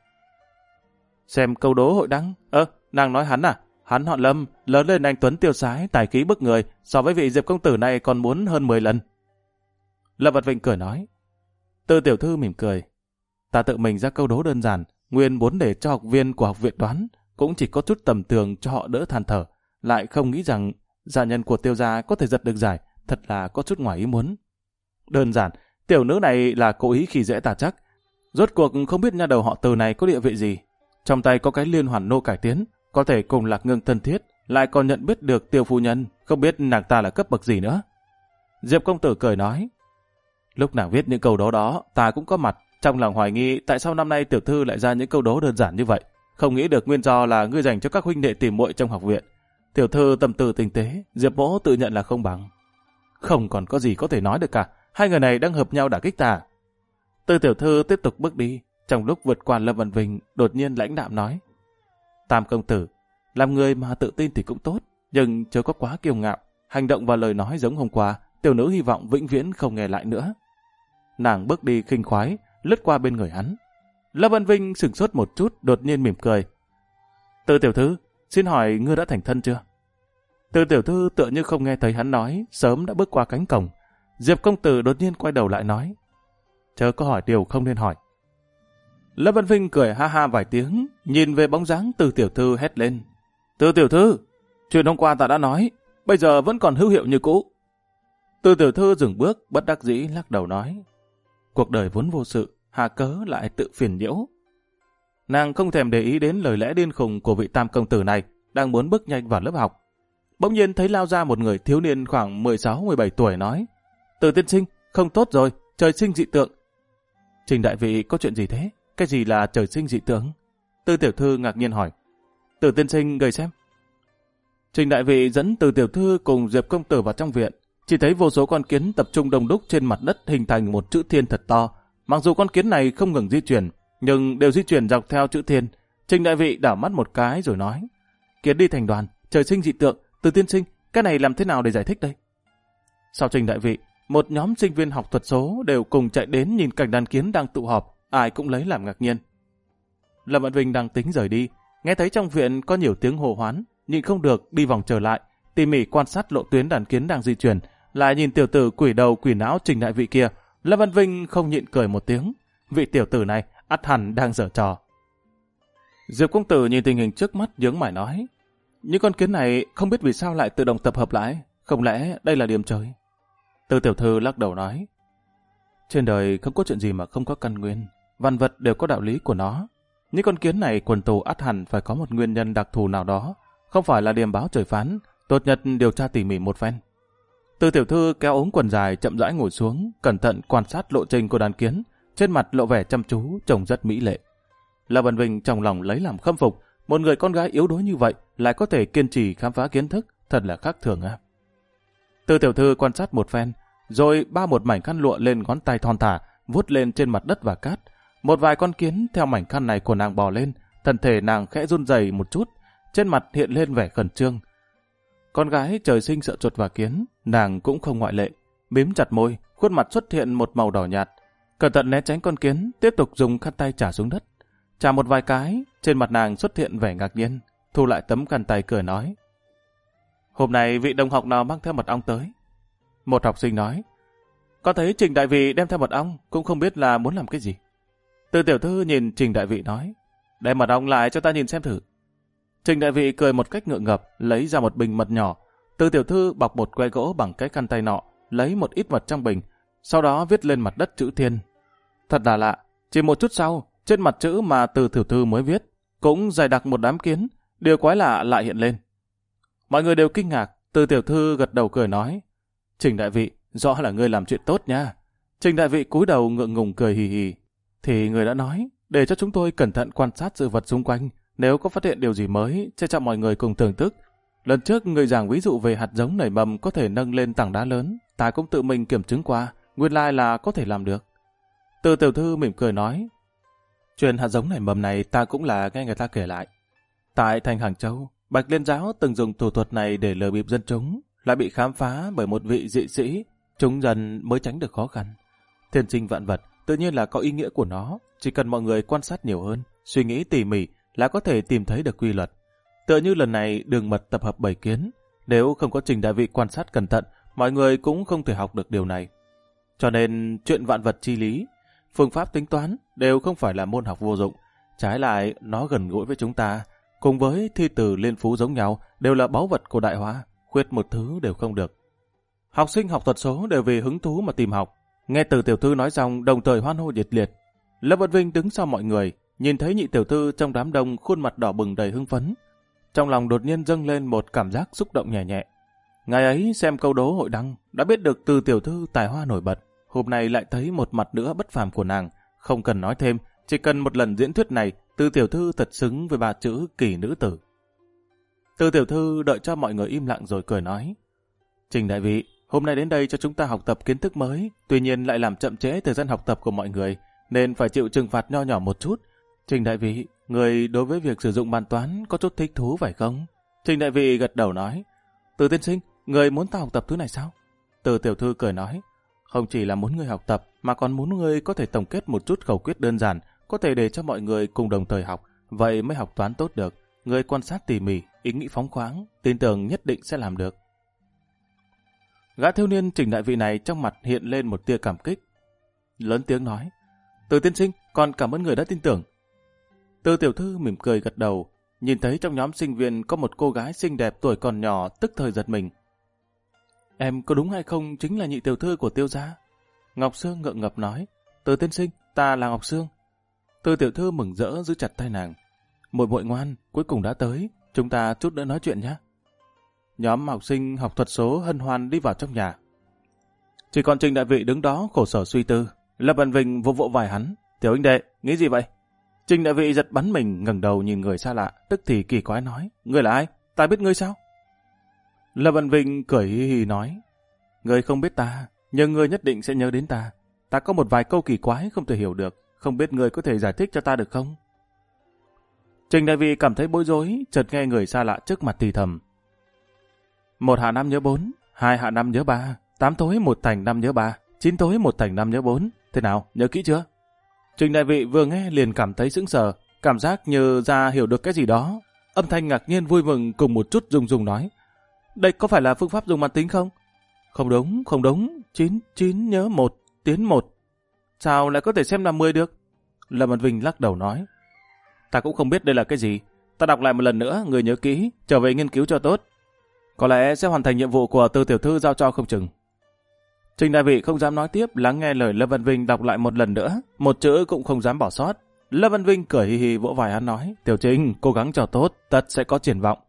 Xem câu đố hội đăng? Nàng nói hắn à? Hắn họ Lâm, lớn lên anh tuấn tiêu sái, tài khí bức người, so với vị Diệp công tử này còn muốn hơn 10 lần. Lâm Vật Vịnh cười nói. Từ tiểu thư mỉm cười. Ta tự mình ra câu đố đơn giản, nguyên muốn để cho học viên của học viện đoán, cũng chỉ có chút tầm thường cho họ đỡ than thở, lại không nghĩ rằng gia nhân của Tiêu gia có thể giật được giải, thật là có chút ngoài ý muốn. Đơn giản, tiểu nữ này là cố ý khi dễ ta chắc. Rốt cuộc không biết nha đầu họ Từ này có địa vị gì. Trong tay có cái liên hoàn nô cải tiến, có thể cùng Lạc Ngưng thân thiết, lại còn nhận biết được Tiêu phu nhân, không biết nàng ta là cấp bậc gì nữa. Diệp công tử cười nói. Lúc nàng viết những câu đố đó, ta cũng có mặt, trong lòng hoài nghi tại sao năm nay tiểu thư lại ra những câu đố đơn giản như vậy. Không nghĩ được nguyên do là ngươi dành cho các huynh đệ tìm muội trong học viện. Tiểu thư tâm tư tinh tế, Diệp mỗ tự nhận là không bằng. Không còn có gì có thể nói được cả, hai người này đang hợp nhau đả kích ta. Từ tiểu thư tiếp tục bước đi, trong lúc vượt qua Lâm Văn Vinh, đột nhiên lãnh đạm nói. Tam công tử, làm người mà tự tin thì cũng tốt, nhưng chớ có quá kiêu ngạo, hành động và lời nói giống hôm qua, tiểu nữ hy vọng vĩnh viễn không nghe lại nữa. Nàng bước đi khinh khoái, lướt qua bên người hắn. Lâm Văn Vinh sửng sốt một chút, đột nhiên mỉm cười. Từ tiểu thư, xin hỏi ngươi đã thành thân chưa? Từ tiểu thư tựa như không nghe thấy hắn nói, sớm đã bước qua cánh cổng. Diệp công tử đột nhiên quay đầu lại nói, chớ có hỏi điều không nên hỏi. Lâm Vân Vinh cười ha ha vài tiếng, nhìn về bóng dáng Từ tiểu thư hét lên, Từ tiểu thư, chuyện hôm qua ta đã nói, bây giờ vẫn còn hữu hiệu như cũ. Từ tiểu thư dừng bước, bất đắc dĩ lắc đầu nói, cuộc đời vốn vô sự, hà cớ lại tự phiền nhiễu. Nàng không thèm để ý đến lời lẽ điên khùng của vị tam công tử này, đang muốn bước nhanh vào lớp học. Bỗng nhiên thấy lao ra một người thiếu niên khoảng 16-17 tuổi nói, Từ tiên sinh, không tốt rồi, trời sinh dị tượng. Trình đại vị có chuyện gì thế? Cái gì là trời sinh dị tượng? Từ tiểu thư ngạc nhiên hỏi, Từ tiên sinh gầy xem. Trình đại vị dẫn Từ tiểu thư cùng Diệp công tử vào trong viện, chỉ thấy vô số con kiến tập trung đông đúc trên mặt đất hình thành một chữ thiên thật to. Mặc dù con kiến này không ngừng di chuyển, nhưng đều di chuyển dọc theo chữ thiên. Trình đại vị đảo mắt một cái rồi nói, kiến đi thành đoàn, trời sinh dị tượng, Từ tiên sinh, cái này làm thế nào để giải thích đây? Sau Trình đại vị, một nhóm sinh viên học thuật số đều cùng chạy đến nhìn cảnh đàn kiến đang tụ họp, ai cũng lấy làm ngạc nhiên. Lâm Vân Vinh đang tính rời đi, nghe thấy trong viện có nhiều tiếng hô hoán, nhịn không được đi vòng trở lại, tỉ mỉ quan sát lộ tuyến đàn kiến đang di chuyển, lại nhìn tiểu tử quỷ đầu quỷ não Trình đại vị kia. Lâm Vân Vinh không nhịn cười một tiếng, vị tiểu tử này ắt hẳn đang giở trò. Diệp công tử nhìn tình hình trước mắt nhướng mày nói, những con kiến này không biết vì sao lại tự động tập hợp lại, không lẽ đây là điểm trời? Từ tiểu thư lắc đầu nói, trên đời không có chuyện gì mà không có căn nguyên, vạn vật đều có đạo lý của nó. Những con kiến này quần tù ắt hẳn phải có một nguyên nhân đặc thù nào đó, không phải là điềm báo trời phán, tốt nhất điều tra tỉ mỉ một phen. Từ tiểu thư kéo ống quần dài chậm rãi ngồi xuống, cẩn thận quan sát lộ trình của đàn kiến, trên mặt lộ vẻ chăm chú, trông rất mỹ lệ. Lâm Vân Vinh trong lòng lấy làm khâm phục, một người con gái yếu đuối như vậy lại có thể kiên trì khám phá kiến thức, thật là khác thường à. Từ tiểu thư quan sát một phen, rồi ba một mảnh khăn lụa lên ngón tay thon thả, vuốt lên trên mặt đất và cát. Một vài con kiến theo mảnh khăn này của nàng bò lên, thân thể nàng khẽ run rẩy một chút, trên mặt hiện lên vẻ khẩn trương. Con gái trời sinh sợ chuột và kiến, nàng cũng không ngoại lệ, mím chặt môi, khuôn mặt xuất hiện một màu đỏ nhạt. Cẩn thận né tránh con kiến, tiếp tục dùng khăn tay trả xuống đất. Trả một vài cái, trên mặt nàng xuất hiện vẻ ngạc nhiên, thu lại tấm khăn tay cười nói, hôm nay vị đồng học nào mang theo mật ong tới? Một học sinh nói, có thấy Trình đại vị đem theo mật ong, cũng không biết là muốn làm cái gì. Từ tiểu thư nhìn Trình đại vị nói, đem mật ong lại cho ta nhìn xem thử. Trình đại vị cười một cách ngượng ngập, lấy ra một bình mật nhỏ. Từ tiểu thư bọc một que gỗ bằng cái khăn tay nọ, lấy một ít mật trong bình, sau đó viết lên mặt đất chữ thiên. Thật là lạ, chỉ một chút sau, trên mặt chữ mà Từ tiểu thư mới viết, cũng dày đặc một đám kiến, điều quái lạ lại hiện lên. Mọi người đều kinh ngạc, Từ tiểu thư gật đầu cười nói, Trình đại vị, rõ là ngươi làm chuyện tốt nha. Trình đại vị cúi đầu ngượng ngùng cười hì hì. Thì người đã nói, để cho chúng tôi cẩn thận quan sát sự vật xung quanh, nếu có phát hiện điều gì mới, sẽ cho mọi người cùng thưởng thức. Lần trước người giảng ví dụ về hạt giống nảy mầm có thể nâng lên tảng đá lớn, ta cũng tự mình kiểm chứng qua, nguyên lai là có thể làm được. Từ tiểu thư mỉm cười nói, chuyện hạt giống nảy mầm này ta cũng là nghe người ta kể lại. Tại thành Hàng Châu, Bạch Liên giáo từng dùng thủ thuật này để lừa bịp dân chúng, lại bị khám phá bởi một vị dị sĩ, chúng dần mới tránh được khó khăn. Thiên sinh vạn vật tự nhiên là có ý nghĩa của nó, chỉ cần mọi người quan sát nhiều hơn, suy nghĩ tỉ mỉ là có thể tìm thấy được quy luật. Tựa như lần này Đường Mật tập hợp 7 kiến, nếu không có Trình đại vị quan sát cẩn thận, mọi người cũng không thể học được điều này. Cho nên chuyện vạn vật chi lý, phương pháp tính toán đều không phải là môn học vô dụng, trái lại nó gần gũi với chúng ta, cùng với thi từ liên phú giống nhau, đều là báu vật của đại hóa, khuyết một thứ đều không được. Học sinh học thuật số đều vì hứng thú mà tìm học. Nghe Từ tiểu thư nói xong, đồng thời hoan hô nhiệt liệt. Lâm Vân Vinh đứng sau mọi người, nhìn thấy nhị tiểu thư trong đám đông khuôn mặt đỏ bừng đầy hưng phấn. Trong lòng đột nhiên dâng lên một cảm giác xúc động nhẹ nhẹ. Ngày ấy xem câu đố hội đăng, đã biết được Từ tiểu thư tài hoa nổi bật. Hôm nay lại thấy một mặt nữa bất phàm của nàng. Không cần nói thêm, chỉ cần một lần diễn thuyết này, Từ tiểu thư thật xứng với 3 chữ kỳ nữ tử. Từ tiểu thư đợi cho mọi người im lặng rồi cười nói, Trình đại vị, hôm nay đến đây cho chúng ta học tập kiến thức mới, tuy nhiên lại làm chậm trễ thời gian học tập của mọi người, nên phải chịu trừng phạt nho nhỏ một chút. Trình đại vị, người đối với việc sử dụng bàn toán có chút thích thú phải không? Trình đại vị gật đầu nói, Từ tiên sinh, người muốn ta học tập thứ này sao? Từ tiểu thư cười nói, không chỉ là muốn người học tập, mà còn muốn người có thể tổng kết một chút khẩu quyết đơn giản, có thể để cho mọi người cùng đồng thời học, vậy mới học toán tốt được. Người quan sát tỉ mỉ, ý nghĩ phóng khoáng, tin tưởng nhất định sẽ làm được. Gã thiếu niên Trình đại vị này trong mặt hiện lên một tia cảm kích. Lớn tiếng nói, Từ tiên sinh, còn cảm ơn người đã tin tưởng. Từ tiểu thư mỉm cười gật đầu, nhìn thấy trong nhóm sinh viên có một cô gái xinh đẹp tuổi còn nhỏ, tức thời giật mình. Em có đúng hay không chính là nhị tiểu thư của Tiêu gia? Ngọc Sương ngượng ngập nói, Từ tiên sinh, ta là Ngọc Sương. Từ tiểu thư mừng rỡ giữ chặt tay nàng. Muội muội ngoan, cuối cùng đã tới, chúng ta chút nữa nói chuyện nhé. Nhóm học sinh học thuật số hân hoan đi vào trong nhà. Chỉ còn Trình đại vị đứng đó khổ sở suy tư. Lâm Văn Vinh vỗ vỗ vai hắn, Tiểu huynh đệ, nghĩ gì vậy? Trình đại vị giật bắn mình, ngẩng đầu nhìn người xa lạ, tức thì kỳ quái nói, ngươi là ai? Ta biết ngươi sao? Lâm Văn Vinh cười hì hì nói, ngươi không biết ta, nhưng ngươi nhất định sẽ nhớ đến ta. Ta có một vài câu kỳ quái không thể hiểu được, không biết ngươi có thể giải thích cho ta được không? Trình đại vị cảm thấy bối rối, chợt nghe người xa lạ trước mặt thì thầm. 1 hạ 5 nhớ 4, 2 hạ 5 nhớ 3, 8 tối 1 thành 5 nhớ 3, 9 tối 1 thành 5 nhớ 4. Thế nào, nhớ kỹ chưa? Trình đại vị vừa nghe liền cảm thấy sững sờ, cảm giác như ra hiểu được cái gì đó. Âm thanh ngạc nhiên vui mừng cùng một chút rung rung nói. Đây có phải là phương pháp dùng màn tính không? Không đúng, 9 nhớ 1, tiến 1. Sao lại có thể xem là 10 được? Lâm Văn Vinh lắc đầu nói. Ta cũng không biết đây là cái gì. Ta đọc lại một lần nữa, người nhớ kỹ, trở về nghiên cứu cho tốt. Có lẽ sẽ hoàn thành nhiệm vụ của Từ tiểu thư giao cho không chừng. Trình đại vị không dám nói tiếp, lắng nghe lời Lâm Văn Vinh đọc lại một lần nữa, một chữ cũng không dám bỏ sót. Lâm Văn Vinh cười hì hì vỗ vai hắn nói, Tiểu Trình, cố gắng cho tốt, tất sẽ có triển vọng.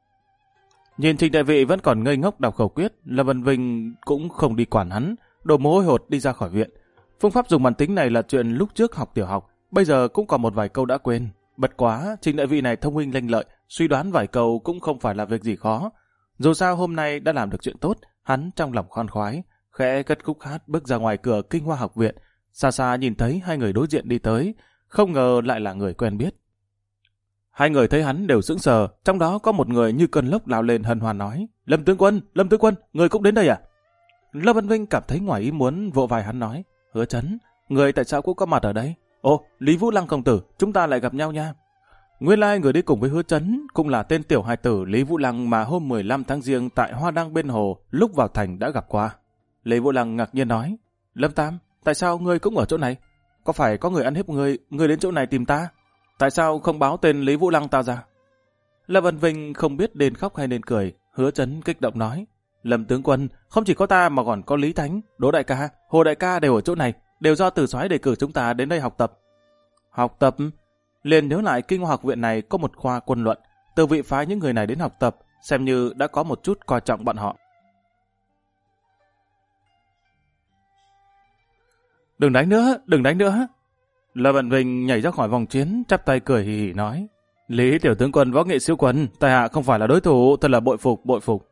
Nhìn Trình đại vị vẫn còn ngây ngốc đọc khẩu quyết, Lâm Văn Vinh cũng không đi quản hắn, đổ mồ hôi hột đi ra khỏi viện. Phương pháp dùng màn tính này là chuyện lúc trước học tiểu học, bây giờ cũng còn một vài câu đã quên. Bật quá, Trình đại vị này thông minh lanh lợi, suy đoán vài câu cũng không phải là việc gì khó. Dù sao hôm nay đã làm được chuyện tốt, hắn trong lòng khoan khoái, khẽ cất khúc hát bước ra ngoài cửa Kinh Hoa học viện. Xa xa nhìn thấy hai người đối diện đi tới, không ngờ lại là người quen biết. Hai người thấy hắn đều sững sờ, trong đó có một người như cơn lốc lao lên hân hoan nói, Lâm tướng quân, người cũng đến đây à? Lâm Văn Vinh cảm thấy ngoài ý muốn, vỗ vai hắn nói, Hứa Chấn, người tại sao cũng có mặt ở đây? Ồ, Lý Vũ Lăng công tử, chúng ta lại gặp nhau nha. Nguyên lai người đi cùng với Hứa Chấn cũng là tên tiểu hài tử Lý Vũ Lăng mà hôm 15 tháng Giêng tại Hoa Đăng bên hồ lúc vào thành đã gặp qua. Lý Vũ Lăng ngạc nhiên nói, Lâm Tam, tại sao ngươi cũng ở chỗ này? Có phải có người ăn hiếp ngươi đến chỗ này tìm ta? Tại sao không báo tên Lý Vũ Lăng ta ra? Lâm Văn Vinh không biết nên khóc hay nên cười, Hứa Chấn kích động nói, Lâm tướng quân, không chỉ có ta mà còn có Lý Thánh, Đỗ đại ca, Hồ đại ca đều ở chỗ này, đều do Từ Soái đề cử chúng ta đến đây học tập. Học tập? Liền nhớ lại Kinh Hoa học viện này có một khoa quân luận, Từ vị phái những người này đến học tập, xem như đã có một chút coi trọng bọn họ. Đừng đánh nữa. Lâm Văn Vinh nhảy ra khỏi vòng chiến, chắp tay cười hì hì nói, Lý tiểu tướng quân võ nghệ siêu quần, tại hạ không phải là đối thủ, thật là bội phục.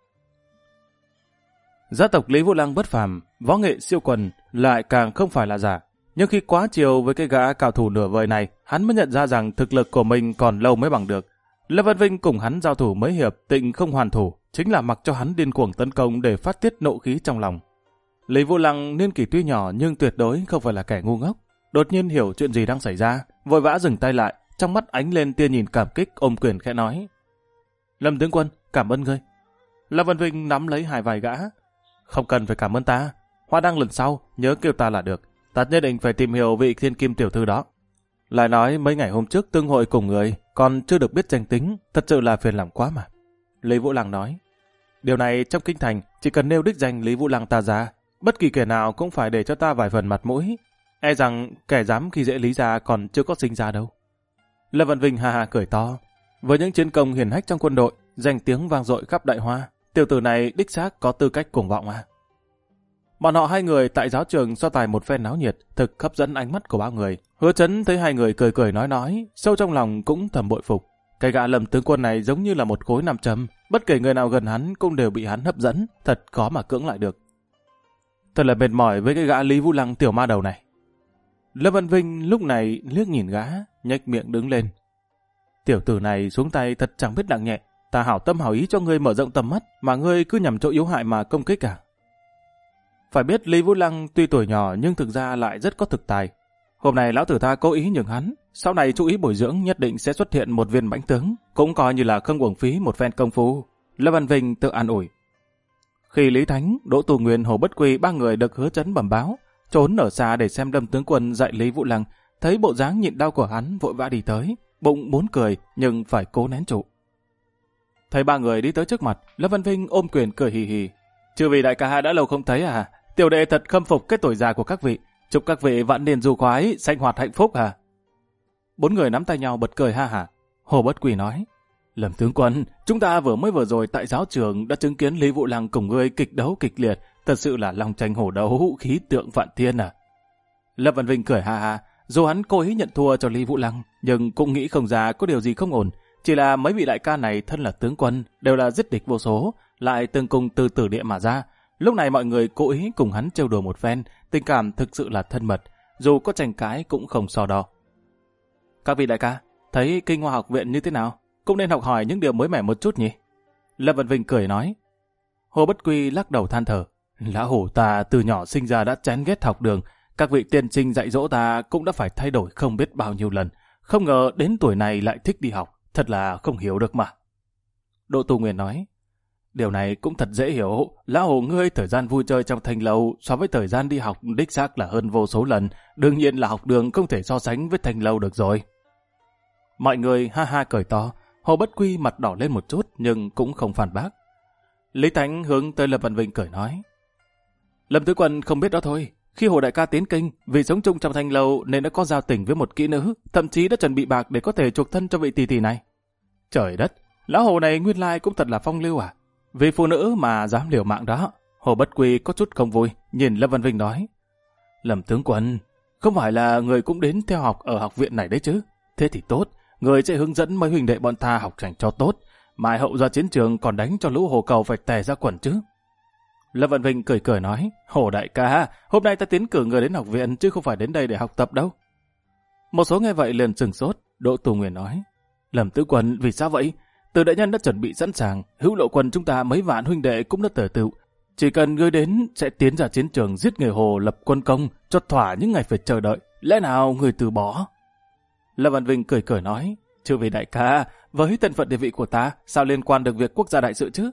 Gia tộc Lý Vũ Lăng bất phàm, võ nghệ siêu quần lại càng không phải là giả. Nhưng khi quá chiều với cái gã cao thủ nửa vời này, hắn mới nhận ra rằng thực lực của mình còn lâu mới bằng được. Lâm Văn Vinh cùng hắn giao thủ mấy hiệp, tịnh không hoàn thủ, chính là mặc cho hắn điên cuồng tấn công để phát tiết nộ khí trong lòng. Lý Vũ Lăng niên kỷ tuy nhỏ nhưng tuyệt đối không phải là kẻ ngu ngốc. Đột nhiên hiểu chuyện gì đang xảy ra, vội vã dừng tay lại, trong mắt ánh lên tia nhìn cảm kích, ôm quyền khẽ nói, Lâm tướng quân, cảm ơn ngươi. Lâm Văn Vinh nắm lấy hai vai gã, không cần phải cảm ơn ta, Hoa Đăng lần sau nhớ kêu ta là được. Ta nhất định phải tìm hiểu vị thiên kim tiểu thư đó. Lại nói mấy ngày hôm trước tương hội cùng người, còn chưa được biết danh tính, thật sự là phiền lòng quá mà. Lý Vũ Lăng nói, điều này trong kinh thành chỉ cần nêu đích danh Lý Vũ Lăng ta ra, bất kỳ kẻ nào cũng phải để cho ta vài phần mặt mũi. E rằng kẻ dám khi dễ Lý gia còn chưa có sinh ra đâu. Lâm Văn Vinh ha ha cười to. Với những chiến công hiển hách trong quân đội, danh tiếng vang dội khắp Đại Hoa, tiểu tử này đích xác có tư cách cuồng vọng à. Bọn họ hai người tại giáo trường so tài một phen náo nhiệt, thực hấp dẫn ánh mắt của bao người. Hứa Chấn thấy hai người cười cười nói, sâu trong lòng cũng thầm bội phục. Cái gã Lâm tướng quân này giống như là một khối nam châm, bất kể người nào gần hắn cũng đều bị hắn hấp dẫn, thật khó mà cưỡng lại được. Thật là mệt mỏi với cái gã Lý Vũ Lăng tiểu ma đầu này. Lâm Văn Vinh lúc này liếc nhìn gã, nhếch miệng đứng lên. Tiểu tử này xuống tay thật chẳng biết nặng nhẹ, ta hảo tâm hảo ý cho ngươi mở rộng tầm mắt, mà ngươi cứ nhằm chỗ yếu hại mà công kích à? Phải biết Lý Vũ Lăng tuy tuổi nhỏ nhưng thực ra lại rất có thực tài. Hôm nay lão tử ta cố ý nhường hắn, Sau này chú ý bồi dưỡng nhất định sẽ xuất hiện một viên mãnh tướng, cũng coi như là không uổng phí một phen công phu. Lâm Văn Vinh tự an ủi. Khi Lý Thánh, Đỗ Tu Nguyên, Hồ Bất Quy ba người được Hứa Chấn bẩm báo, trốn ở xa để xem Lâm tướng quân dạy Lý Vũ Lăng, thấy bộ dáng nhịn đau của hắn vội vã đi tới, bụng muốn cười nhưng phải cố nén trụ. Thấy ba người đi tới trước mặt, Lâm Văn Vinh ôm quyền cười hì hì. Chư vị đại ca đã lâu không thấy à? Tiểu đệ thật khâm phục cái tuổi già của các vị. Chúc các vị vạn niên du khoái, sanh hoạt hạnh phúc à? Bốn người nắm tay nhau bật cười ha hả. Hồ Bất Quy nói, Lâm tướng quân, chúng ta vừa rồi tại giáo trường đã chứng kiến Lý Vũ Lăng cùng ngươi kịch đấu kịch liệt, thật sự là long tranh hổ đấu, khí tượng vạn thiên à? Lâm Văn Vinh cười ha ha, dù hắn cố ý nhận thua cho Lý Vũ Lăng, nhưng cũng nghĩ không ra có điều gì không ổn. Chỉ là mấy vị đại ca này thân là tướng quân, đều là giết địch vô số, lại từng cùng từ tử địa mà ra. Lúc này mọi người cố ý cùng hắn trêu đùa một phen, tình cảm thực sự là thân mật, dù có tranh cãi cũng không so đo. Các vị đại ca, thấy Kinh Hoa học viện như thế nào? Cũng nên học hỏi những điều mới mẻ một chút nhỉ? Lâm Văn Vinh cười nói. Hồ Bất Quy lắc đầu than thở. Lão hổ ta từ nhỏ sinh ra đã chán ghét học đường, các vị tiên sinh dạy dỗ ta cũng đã phải thay đổi không biết bao nhiêu lần. Không ngờ đến tuổi này lại thích đi học, thật là không hiểu được mà. Đỗ Tu Nguyên nói. Điều này cũng thật dễ hiểu, lão hồ ngươi thời gian vui chơi trong thanh lâu so với thời gian đi học đích xác là hơn vô số lần, đương nhiên là học đường không thể so sánh với thanh lâu được rồi. Mọi người ha ha cười to, Hồ Bất Quy mặt đỏ lên một chút nhưng cũng không phản bác. Lý Thánh hướng tới Lâm Văn Vinh cười nói. Lâm tướng quân không biết đó thôi, khi Hồ đại ca tiến kinh, vì sống chung trong thanh lâu nên đã có giao tình với một kỹ nữ, thậm chí đã chuẩn bị bạc để có thể chuộc thân cho vị tỷ tỷ này. Trời đất, lão Hồ này nguyên lai cũng thật là phong lưu à? Vì phụ nữ mà dám liều mạng đó. Hồ Bất Quy có chút không vui, nhìn Lâm Văn Vinh nói. Lâm tướng quân, không phải là người cũng đến theo học ở học viện này đấy chứ? Thế thì tốt, người sẽ hướng dẫn mấy huynh đệ bọn ta học hành cho tốt, mai hậu ra chiến trường còn đánh cho lũ hồ cầu phải tè ra quần chứ. Lâm Văn Vinh cười cười nói, Hồ đại ca, hôm nay ta tiến cử người đến học viện chứ không phải đến đây để học tập đâu. Một số nghe vậy liền sừng sốt, Đỗ Tu Nguyên nói, Lâm tướng quân vì sao vậy? Từ đại nhân đã chuẩn bị sẵn sàng, hữu lộ quân chúng ta mấy vạn huynh đệ cũng đã tề tựu. Chỉ cần ngươi đến sẽ tiến ra chiến trường giết người Hồ lập quân công, cho thỏa những ngày phải chờ đợi. Lẽ nào người từ bỏ? Lâm Văn Vinh cười cười nói, chư vị đại ca, với thân phận địa vị của ta, sao liên quan được việc quốc gia đại sự chứ?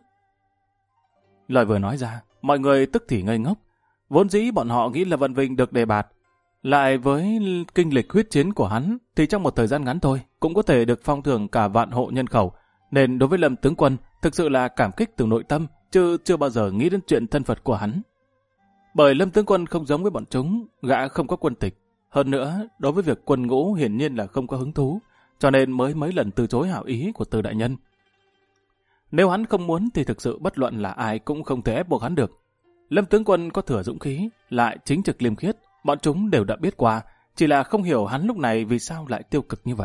Lời vừa nói ra, mọi người tức thì ngây ngốc. Vốn dĩ bọn họ nghĩ Lâm Văn Vinh được đề bạt. Lại với kinh lịch huyết chiến của hắn, thì trong một thời gian ngắn thôi, cũng có thể được phong thưởng cả vạn hộ nhân khẩu. Nên đối với Lâm tướng quân, thực sự là cảm kích từ nội tâm, chứ chưa bao giờ nghĩ đến chuyện thân phận của hắn. Bởi Lâm tướng quân không giống với bọn chúng, gã không có quân tịch. Hơn nữa, đối với việc quân ngũ hiển nhiên là không có hứng thú, cho nên mới mấy lần từ chối hảo ý của Từ đại nhân. Nếu hắn không muốn thì thực sự bất luận là ai cũng không thể ép buộc hắn được. Lâm tướng quân có thừa dũng khí, lại chính trực liêm khiết, bọn chúng đều đã biết qua, chỉ là không hiểu hắn lúc này vì sao lại tiêu cực như vậy.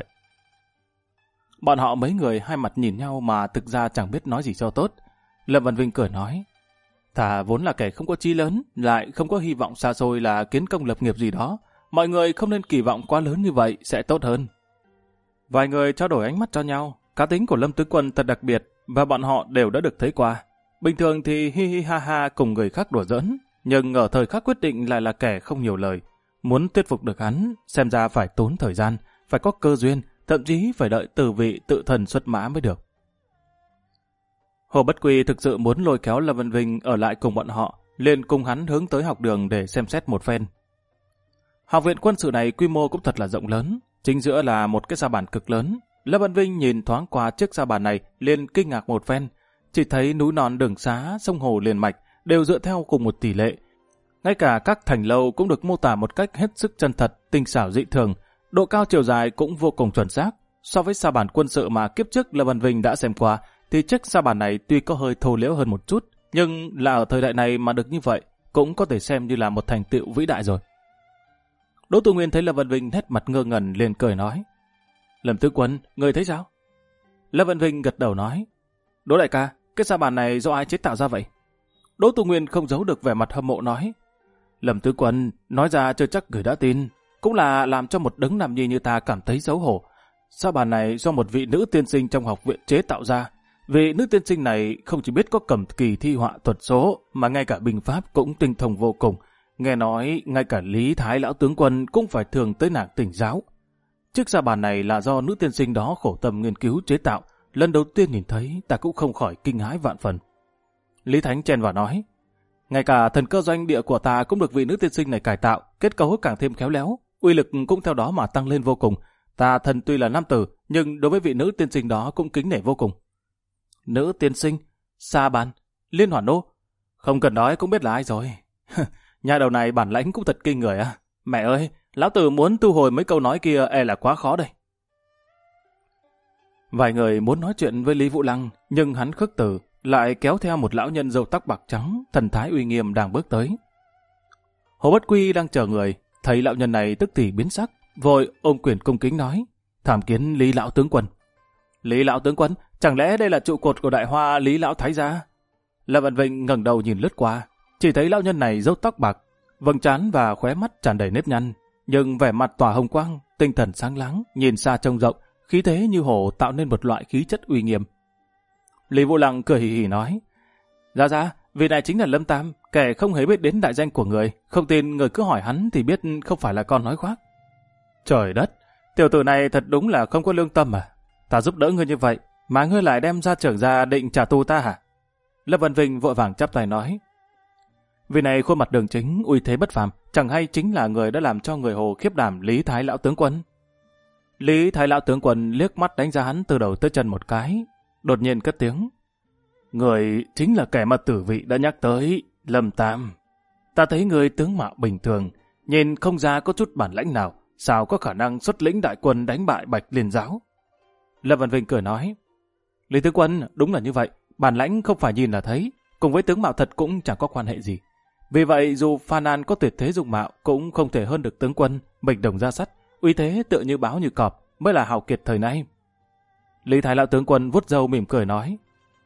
Bọn họ mấy người hai mặt nhìn nhau mà thực ra chẳng biết nói gì cho tốt. Lâm Văn Vinh cười nói, thà vốn là kẻ không có chí lớn, lại không có hy vọng xa xôi là kiến công lập nghiệp gì đó. Mọi người không nên kỳ vọng quá lớn như vậy sẽ tốt hơn. Vài người trao đổi ánh mắt cho nhau, cá tính của Lâm tướng quân thật đặc biệt và bọn họ đều đã được thấy qua. Bình thường thì hi hi ha ha cùng người khác đùa giỡn, nhưng ở thời khắc quyết định lại là kẻ không nhiều lời. Muốn thuyết phục được hắn, xem ra phải tốn thời gian, phải có cơ duyên, thậm chí phải đợi tử vị tự thần xuất mã mới được. Hồ Bất Quy thực sự muốn lôi kéo Lâm Văn Vinh ở lại cùng bọn họ, liền cùng hắn hướng tới học đường để xem xét một phen. Học viện quân sự này quy mô cũng thật là rộng lớn, chính giữa là một cái sa bàn cực lớn. Lâm Văn Vinh nhìn thoáng qua chiếc sa bàn này liền kinh ngạc một phen, chỉ thấy núi non đường xá, sông hồ liền mạch đều dựa theo cùng một tỷ lệ. Ngay cả các thành lâu cũng được mô tả một cách hết sức chân thật, tinh xảo dị thường, độ cao chiều dài cũng vô cùng chuẩn xác. So với sa bàn quân sự mà kiếp trước Lâm Văn Vinh đã xem qua, thì chiếc sa bàn này tuy có hơi thô lễu hơn một chút, nhưng là ở thời đại này mà được như vậy, cũng có thể xem như là một thành tựu vĩ đại rồi. Đỗ Tu Nguyên thấy Lâm Văn Vinh nét mặt ngơ ngẩn liền cười nói, Lâm tướng quân, người thấy sao? Lâm Văn Vinh gật đầu nói, Đỗ đại ca, cái sa bàn này do ai chế tạo ra vậy? Đỗ Tu Nguyên không giấu được vẻ mặt hâm mộ nói, Lâm tướng quân, nói ra chưa chắc người đã tin, cũng là làm cho một đấng nam nhi như ta cảm thấy xấu hổ. Sa bàn này do một vị nữ tiên sinh trong học viện chế tạo ra. Vị nữ tiên sinh này không chỉ biết có cầm kỳ thi họa thuật số, mà ngay cả binh pháp cũng tinh thông vô cùng. Nghe nói, ngay cả Lý Thái lão tướng quân cũng phải thường tới nàng tỉnh giáo. Chiếc sa bàn này là do nữ tiên sinh đó khổ tâm nghiên cứu chế tạo. Lần đầu tiên nhìn thấy ta cũng không khỏi kinh hãi vạn phần. Lý Thánh chen vào nói, ngay cả thần cơ doanh địa của ta cũng được vị nữ tiên sinh này cải tạo, kết cấu càng thêm khéo léo, uy lực cũng theo đó mà tăng lên vô cùng. Ta thần tuy là nam tử, nhưng đối với vị nữ tiên sinh đó cũng kính nể vô cùng. Nữ tiên sinh, sa bàn, liên hoàn nô, không cần nói cũng biết là ai rồi. Nhà đầu này bản lãnh cũng thật kinh người à. Mẹ ơi, lão tử muốn thu hồi mấy câu nói kia là quá khó đây. Vài người muốn nói chuyện với Lý Vũ Lăng, nhưng hắn khước từ, lại kéo theo một lão nhân râu tóc bạc trắng, thần thái uy nghiêm đang bước tới. Hồ Bất Quy đang chờ người, thấy lão nhân này tức thì biến sắc, vội ôm quyền cung kính nói, tham kiến Lý lão tướng quân. Lý lão tướng quân, chẳng lẽ đây là trụ cột của Đại Hoa Lý lão thái gia? Lâm Văn Vinh ngẩng đầu nhìn lướt qua, chỉ thấy lão nhân này râu tóc bạc, vầng trán và khóe mắt tràn đầy nếp nhăn, nhưng vẻ mặt tỏa hồng quang, tinh thần sáng láng, nhìn xa trông rộng, khí thế như hổ tạo nên một loại khí chất uy nghiêm. Lý Vũ Lăng cười hì hì nói, dạ, vị này chính là Lâm Tam, kẻ không hề biết đến đại danh của người, không tin người cứ hỏi hắn thì biết không phải là con nói khoác. Trời đất, tiểu tử này thật đúng là không có lương tâm à. Ta giúp đỡ ngươi như vậy, mà ngươi lại đem ra trưởng ra định trả thù ta hả? Lâm Văn Vinh vội vàng chắp tay nói, vì này khuôn mặt đường chính, uy thế bất phàm, chẳng hay chính là người đã làm cho người Hồ khiếp đảm Lý Thái lão tướng quân. Lý Thái lão tướng quân liếc mắt đánh giá hắn từ đầu tới chân một cái, đột nhiên cất tiếng, người chính là kẻ mà tử vị đã nhắc tới, Lâm Tam. Ta thấy người tướng mạo bình thường, nhìn không ra có chút bản lãnh nào, sao có khả năng xuất lĩnh đại quân đánh bại Bạch Liên giáo? Lâm Văn Vinh cười nói, Lý tướng quân đúng là như vậy, bản lãnh không phải nhìn là thấy, cùng với tướng mạo thật cũng chẳng có quan hệ gì. Vì vậy dù Phan An có tuyệt thế dụng mạo cũng không thể hơn được tướng quân, bình đồng ra sắt, uy thế tựa như báo như cọp, mới là hào kiệt thời nay. Lý Thái lão tướng quân vuốt râu mỉm cười nói,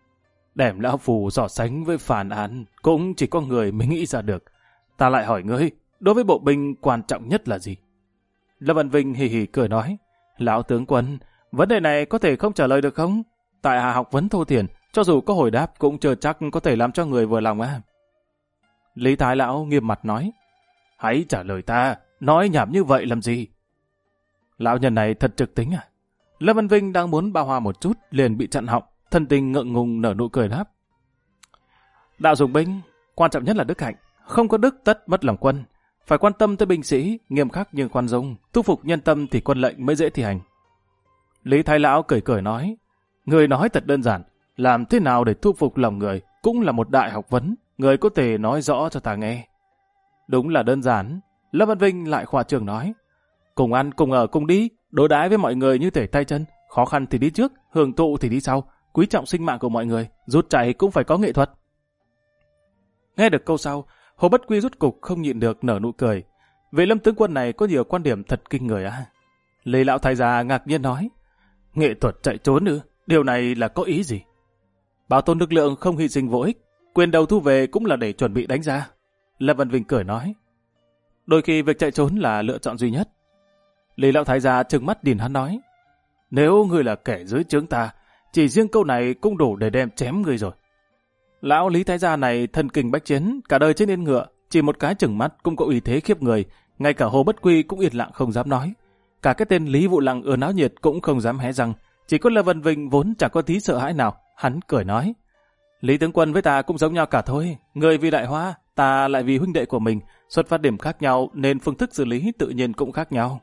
đem lão phù so sánh với Phan An cũng chỉ có người mới nghĩ ra được. Ta lại hỏi ngươi, đối với bộ binh quan trọng nhất là gì? Lâm Văn Vinh hì hì cười nói, lão tướng quân, vấn đề này có thể không trả lời được không? Tại hạ học vấn thô thiển, cho dù có hồi đáp cũng chưa chắc có thể làm cho người vừa lòng à. Lý Thái lão nghiêm mặt nói, hãy trả lời ta, nói nhảm như vậy làm gì? Lão nhân này thật trực tính à? Lâm Văn Vinh đang muốn bao hoa một chút, liền bị chặn họng, thân tình ngượng ngùng nở nụ cười đáp. Đạo dùng binh, quan trọng nhất là đức hạnh, không có đức tất mất lòng quân. Phải quan tâm tới binh sĩ, nghiêm khắc nhưng khoan dung, thu phục nhân tâm thì quân lệnh mới dễ thi hành. Lý Thái lão cười cười nói, người nói thật đơn giản, làm thế nào để thu phục lòng người cũng là một đại học vấn, người có thể nói rõ cho ta nghe. Đúng là đơn giản. Lâm Văn Vinh lại khoa trương nói, cùng ăn, cùng ở, cùng đi, đối đãi với mọi người như thể tay chân, khó khăn thì đi trước, hưởng thụ thì đi sau, quý trọng sinh mạng của mọi người, rút chạy cũng phải có nghệ thuật. Nghe được câu sau, Hồ Bất Quy rút cục không nhịn được nở nụ cười. Vị Lâm tướng quân này có nhiều quan điểm thật kinh người á. Lý lão thái gia ngạc nhiên nói, nghệ thuật chạy trốn ư? Điều này là có ý gì? Bảo tồn lực lượng không hy sinh vô ích, quyền đầu thu về cũng là để chuẩn bị đánh ra. Lâm Văn Vinh cười nói, đôi khi việc chạy trốn là lựa chọn duy nhất. Lý lão thái gia trừng mắt nhìn hắn nói, nếu ngươi là kẻ dưới trướng ta, chỉ riêng câu này cũng đủ để đem chém ngươi rồi. Lão Lý thái gia này thân kinh bách chiến, cả đời trên yên ngựa, chỉ một cái chừng mắt cũng có uy thế khiếp người, ngay cả Hồ Bất Quy cũng yên lặng không dám nói. Cả cái tên Lý Vũ Lăng ưa náo nhiệt cũng không dám hé răng, chỉ có Lâm Văn Vinh vốn chẳng có tí sợ hãi nào, hắn cười nói, Lý tướng quân với ta cũng giống nhau cả thôi, người vì Đại Hoa, ta lại vì huynh đệ của mình, xuất phát điểm khác nhau nên phương thức xử lý tự nhiên cũng khác nhau.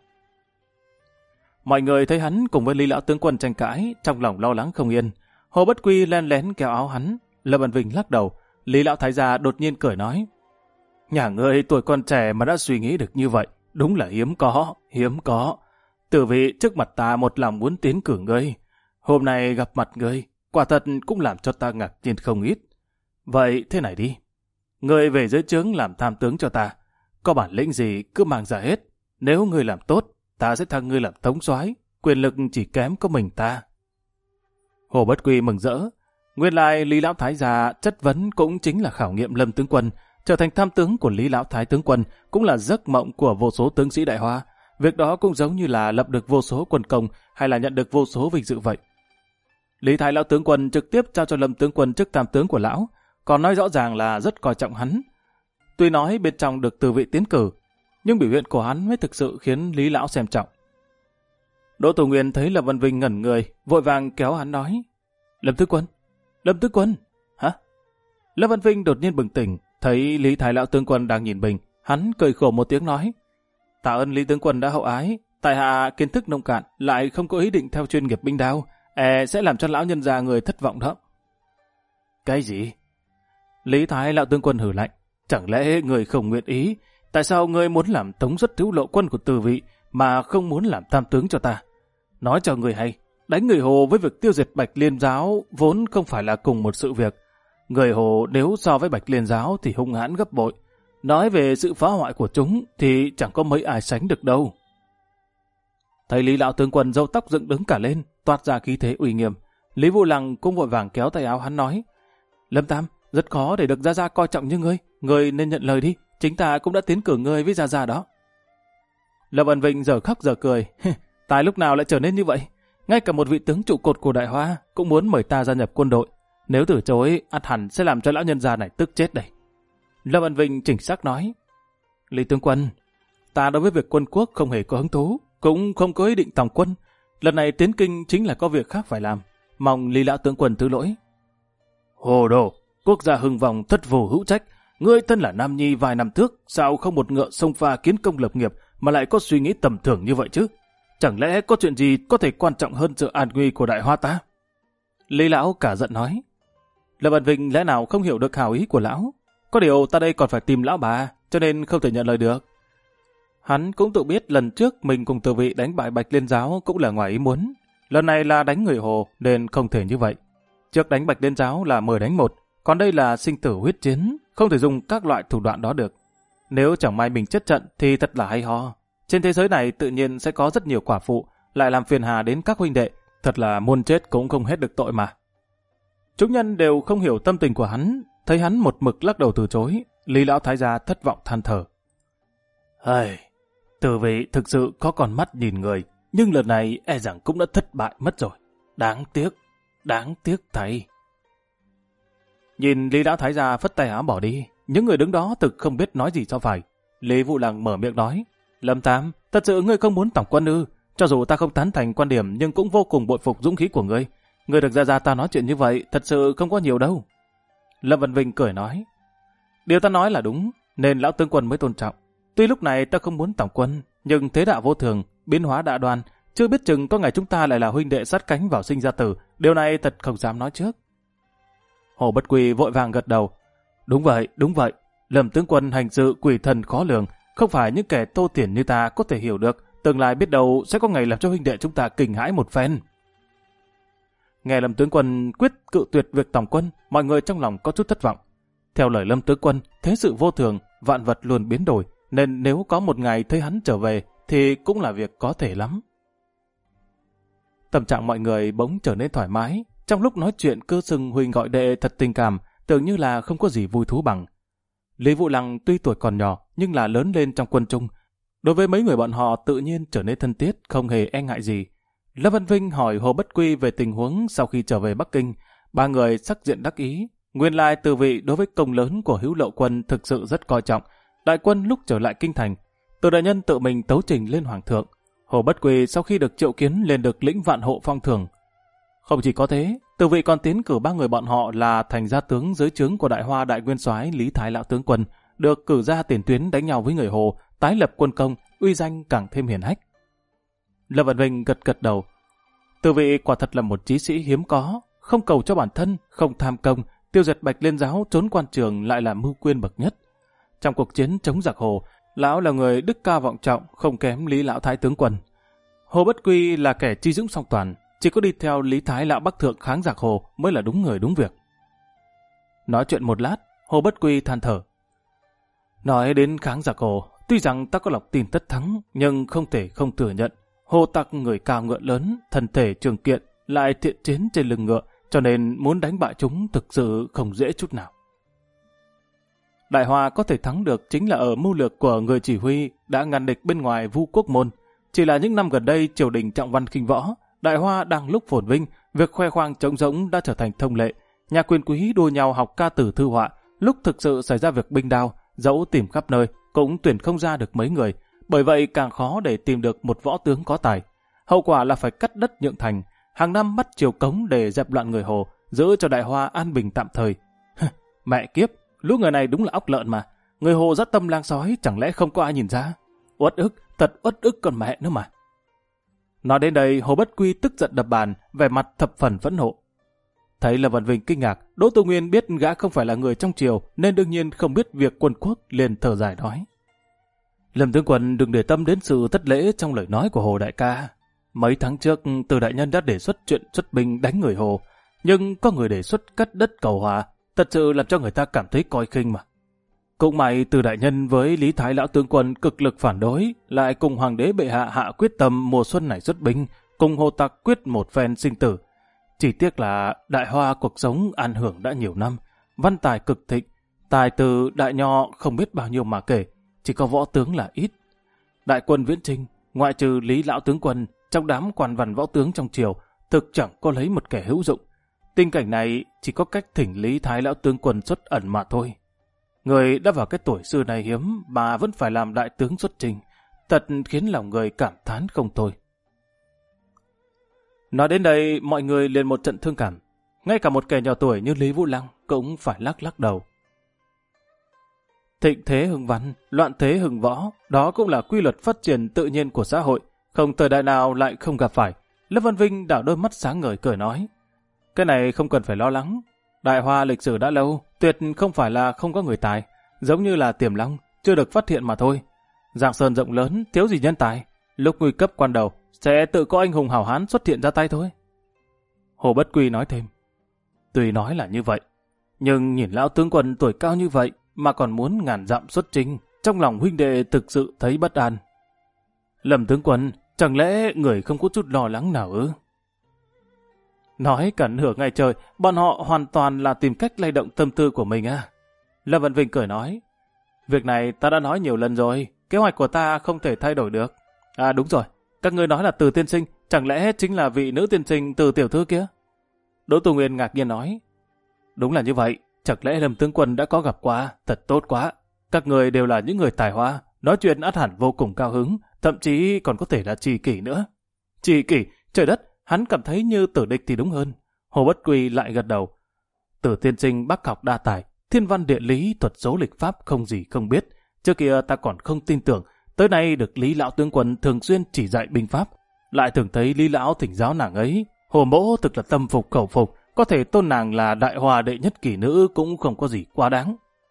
Mọi người thấy hắn cùng với Lý lão tướng quân tranh cãi, trong lòng lo lắng không yên. Hồ Bất Quy len lén kéo áo hắn, Lâm Văn Vinh lắc đầu. Lý lão thái gia đột nhiên cười nói, nhà ngươi tuổi còn trẻ mà đã suy nghĩ được như vậy, đúng là hiếm có. Tử vị trước mặt ta một lòng muốn tiến cử ngươi, hôm nay gặp mặt ngươi, quả thật cũng làm cho ta ngạc nhiên không ít. Vậy thế này đi, ngươi về dưới trướng làm tham tướng cho ta, có bản lĩnh gì cứ mang ra hết. Nếu ngươi làm tốt, ta sẽ thăng ngươi làm thống soái, quyền lực chỉ kém có mình ta. Hồ Bất Quy mừng rỡ. Nguyên lai Lý lão thái gia chất vấn cũng chính là khảo nghiệm Lâm tướng quân, trở thành tham tướng của Lý lão thái tướng quân cũng là giấc mộng của vô số tướng sĩ Đại Hoa. Việc đó cũng giống như là lập được vô số quân công hay là nhận được vô số vinh dự vậy. Lý thái lão tướng quân trực tiếp trao cho Lâm tướng quân chức tham tướng của lão, còn nói rõ ràng là rất coi trọng hắn. Tuy nói bên trong được từ vị tiến cử, nhưng biểu hiện của hắn mới thực sự khiến Lý lão xem trọng. Đỗ Tử Nguyên thấy Lâm Văn Vinh ngẩn người, vội vàng kéo hắn nói: Lâm Tướng Quân, hả? Lâm Văn Vinh đột nhiên bừng tỉnh, thấy Lý Thái Lão tướng quân đang nhìn mình, hắn cười khổ một tiếng nói: Tạ ơn Lý tướng quân đã hậu ái, tại hạ kiến thức nông cạn, lại không có ý định theo chuyên nghiệp binh đao, sẽ làm cho lão nhân gia người thất vọng đó. Cái gì? Lý Thái Lão tướng quân hừ lạnh: Chẳng lẽ người không nguyện ý? Tại sao người muốn làm tống xuất thiếu lộ quân của Từ Vị mà không muốn làm tam tướng cho ta? Nói cho người hay, đánh người Hồ với việc tiêu diệt Bạch Liên Giáo vốn không phải là cùng một sự việc. Người Hồ nếu so với Bạch Liên Giáo thì hung hãn gấp bội. Nói về sự phá hoại của chúng thì chẳng có mấy ai sánh được đâu. Thấy Lý Lão tướng quân râu tóc dựng đứng cả lên, toát ra khí thế uy nghiêm. Lý Vũ Lăng cũng vội vàng kéo tay áo hắn nói: Lâm Tam, rất khó để được Gia Gia coi trọng như ngươi nên nhận lời đi, chính ta cũng đã tiến cử ngươi với Gia Gia đó. Lâm Ân Vinh giờ khóc giờ cười: Tài lúc nào lại trở nên như vậy? Ngay cả một vị tướng trụ cột của Đại Hoa cũng muốn mời ta gia nhập quân đội. Nếu từ chối, ắt hẳn sẽ làm cho lão nhân gia này tức chết đây. Lâm Ân Vinh chỉnh xác nói: Lý tướng quân, ta đối với việc quân quốc không hề có hứng thú, cũng không có ý định tòng quân. Lần này tiến kinh chính là có việc khác phải làm. Mong Lý lão tướng quân thứ lỗi. Hồ đồ, quốc gia hưng vong thất vô hữu trách. Ngươi thân là nam nhi vài năm trước, sao không một ngựa sông pha kiến công lập nghiệp mà lại có suy nghĩ tầm thường như vậy chứ? Chẳng lẽ có chuyện gì có thể quan trọng hơn sự an nguy của Đại Hoa ta? Lý lão cả giận nói. Lâm Văn Vinh lẽ nào không hiểu được hảo ý của lão? Có điều ta đây còn phải tìm lão bà, cho nên không thể nhận lời được. Hắn cũng tự biết lần trước mình cùng Từ Vị đánh bại Bạch Liên Giáo cũng là ngoài ý muốn. Lần này là đánh người Hồ nên không thể như vậy. Trước đánh Bạch Liên Giáo là 10 đánh 1, còn đây là sinh tử huyết chiến, không thể dùng các loại thủ đoạn đó được. Nếu chẳng may mình chết trận thì thật là hay ho. Trên thế giới này tự nhiên sẽ có rất nhiều quả phụ, lại làm phiền hà đến các huynh đệ, thật là muôn chết cũng không hết được tội mà. Chúng nhân đều không hiểu tâm tình của hắn, thấy hắn một mực lắc đầu từ chối, Lý lão thái gia thất vọng than thở. Từ Vị thực sự có con mắt nhìn người, nhưng lần này e rằng cũng đã thất bại mất rồi. Đáng tiếc thầy. Nhìn Lý lão thái gia phất tay áo bỏ đi, những người đứng đó thực không biết nói gì cho phải. Lý Vũ Lăng mở miệng nói: Lâm Tam, thật sự ngươi không muốn tổng quân ư? Cho dù ta không tán thành quan điểm nhưng cũng vô cùng bội phục dũng khí của ngươi. Ngươi được ra ta nói chuyện như vậy thật sự không có nhiều đâu. Lâm Văn Vinh cười nói: Điều ta nói là đúng, nên lão tướng quân mới tôn trọng. Tuy lúc này ta không muốn tổng quân, nhưng thế đạo vô thường, biến hóa đã đoan, chưa biết chừng có ngày chúng ta lại là huynh đệ sát cánh vào sinh ra tử. Điều này thật không dám nói trước. Hồ Bất Quy vội vàng gật đầu: Đúng vậy, Lâm tướng quân hành sự quỷ thần khó lường, không phải những kẻ tô tiền như ta có thể hiểu được, tương lai biết đâu sẽ có ngày làm cho huynh đệ chúng ta kinh hãi một phen. Nghe Lâm tướng quân quyết cự tuyệt việc tổng quân, mọi người trong lòng có chút thất vọng. Theo lời Lâm tướng quân, thế sự vô thường, vạn vật luôn biến đổi, nên nếu có một ngày thấy hắn trở về thì cũng là việc có thể lắm. Tâm trạng mọi người bỗng trở nên thoải mái, trong lúc nói chuyện cứ xưng huynh gọi đệ thật tình cảm, tưởng như là không có gì vui thú bằng. Lý Vũ Lăng tuy tuổi còn nhỏ nhưng là lớn lên trong quân Trung. Đối với mấy người bọn họ tự nhiên trở nên thân thiết, không hề e ngại gì. Lâm Văn Vinh hỏi Hồ Bất Quy về tình huống sau khi trở về Bắc Kinh. Ba người sắc diện đắc ý. Nguyên lai Từ Vị đối với công lớn của Hữu Lộ quân thực sự rất coi trọng. Đại quân lúc trở lại kinh thành, Từ đại nhân tự mình tấu trình lên hoàng thượng. Hồ Bất Quy sau khi được triệu kiến lên được lĩnh vạn hộ phong thưởng. Không chỉ có thế, Từ Vị còn tiến cử ba người bọn họ là thành gia tướng dưới trướng của Đại Hoa đại nguyên soái Lý Thái lão tướng quân, được cử ra tiền tuyến đánh nhau với người Hồ, tái lập quân công, uy danh càng thêm hiển hách. Lâm Văn Vinh gật gật đầu. Từ Vị quả thật là một chí sĩ hiếm có, không cầu cho bản thân, không tham công, tiêu diệt Bạch Liên Giáo trốn quan trường lại là mưu quyên bậc nhất. Trong cuộc chiến chống giặc Hồ, lão là người đức cao vọng trọng, không kém Lý lão thái tướng quân. Hồ Bất Quy là kẻ chi dũng song toàn, chỉ có đi theo Lý Thái lão Bắc thượng kháng giặc Hồ mới là đúng người đúng việc. Nói chuyện một lát, Hồ Bất Quy than thở. Nói đến kháng giặc Hồ, tuy rằng ta có lòng tin tất thắng, nhưng không thể không thừa nhận. Hồ tặc người cao ngựa lớn, thân thể trường kiện, lại thiện chiến trên lưng ngựa, cho nên muốn đánh bại chúng thực sự không dễ chút nào. Đại Hoa có thể thắng được chính là ở mưu lược của người chỉ huy đã ngăn địch bên ngoài Vu Quốc Môn. Chỉ là những năm gần đây triều đình trọng văn khinh võ, Đại Hoa đang lúc phồn vinh, việc khoe khoang trống rỗng đã trở thành thông lệ. Nhà quyền quý đua nhau học ca tử thư họa, lúc thực sự xảy ra việc binh đao, dẫu tìm khắp nơi cũng tuyển không ra được mấy người, bởi vậy càng khó để tìm được một võ tướng có tài. hậu quả là phải cắt đất nhượng thành, hàng năm bắt triều cống để dẹp loạn người Hồ, giữ cho Đại Hoa an bình tạm thời. Mẹ kiếp, lũ người này đúng là óc lợn mà. Người Hồ dắt tâm lang sói, chẳng lẽ không có ai nhìn ra? Uất ức, thật uất ức con mẹ nữa mà. Nói đến đây, Hồ Bất Quy tức giận đập bàn, vẻ mặt thập phần phẫn nộ. Thấy Lâm Văn Vinh kinh ngạc, Đỗ Tu Nguyên biết gã không phải là người trong triều, nên đương nhiên không biết việc quân quốc, liền thở dài nói: Lâm tướng quân đừng để tâm đến sự thất lễ trong lời nói của Hồ đại ca. Mấy tháng trước, Từ đại nhân đã đề xuất chuyện xuất binh đánh người Hồ, nhưng có người đề xuất cắt đất cầu hòa, thật sự làm cho người ta cảm thấy coi khinh mà. Cũng may Từ đại nhân với Lý Thái lão tướng quân cực lực phản đối, lại cùng hoàng đế bệ hạ hạ quyết tâm mùa xuân này xuất binh, cùng Hồ tặc quyết một phen sinh tử. Chỉ tiếc là Đại Hoa cuộc sống an hưởng đã nhiều năm, văn tài cực thịnh, tài từ đại nho không biết bao nhiêu mà kể, chỉ có võ tướng là ít. Đại quân viễn chinh, ngoại trừ Lý lão tướng quân, trong đám quan văn võ tướng trong triều, thực chẳng có lấy một kẻ hữu dụng. Tình cảnh này chỉ có cách thỉnh Lý Thái lão tướng quân xuất ẩn mà thôi. Người đã vào cái tuổi xưa này hiếm mà vẫn phải làm đại tướng xuất trình, thật khiến lòng người cảm thán không thôi. Nói đến đây, mọi người liền một trận thương cảm. Ngay cả một kẻ nhỏ tuổi như Lý Vũ Lăng cũng phải lắc lắc đầu. Thịnh thế hưng văn, loạn thế hưng võ, đó cũng là quy luật phát triển tự nhiên của xã hội, không thời đại nào lại không gặp phải. Lâm Văn Vinh đảo đôi mắt sáng ngời cười nói: Cái này không cần phải lo lắng. Đại Hoa lịch sử đã lâu, tuyệt không phải là không có người tài, giống như là Tiềm Long, chưa được phát hiện mà thôi. Giang sơn rộng lớn, thiếu gì nhân tài, lúc nguy cấp quan đầu, sẽ tự có anh hùng hảo hán xuất hiện ra tay thôi. Hồ Bất Quy nói thêm: Tuy nói là như vậy, nhưng nhìn lão tướng quân tuổi cao như vậy mà còn muốn ngàn dặm xuất chinh, trong lòng huynh đệ thực sự thấy bất an. Lâm tướng quân, chẳng lẽ người không có chút lo lắng nào ư? Nói cả nửa ngày trời, bọn họ hoàn toàn là tìm cách lay động tâm tư của mình à? Lâm Văn Vinh cười nói: Việc này ta đã nói nhiều lần rồi, kế hoạch của ta không thể thay đổi được. À đúng rồi, các ngươi nói là Từ tiên sinh, chẳng lẽ chính là vị nữ tiên sinh Từ tiểu thư kia? Đỗ Tu Nguyên ngạc nhiên nói: Đúng là như vậy, chẳng lẽ Lâm tướng quân đã có gặp qua, thật tốt quá. Các người đều là những người tài hoa, nói chuyện ắt hẳn vô cùng cao hứng, thậm chí còn có thể là tri kỷ nữa. Tri kỷ, trời đất, hắn cảm thấy như tử địch thì đúng hơn. Hồ Bất Quy lại gật đầu: Từ tiên sinh bác học đa tài, thiên văn địa lý, thuật số lịch pháp không gì không biết. Trước kia ta còn không tin tưởng, tới nay được Lý lão tướng quân thường xuyên chỉ dạy binh pháp, lại thường thấy Lý lão thỉnh giáo nàng ấy. Hồ mỗ thực là tâm phục khẩu phục, có thể tôn nàng là Đại Hoa đệ nhất kỳ nữ cũng không có gì quá đáng.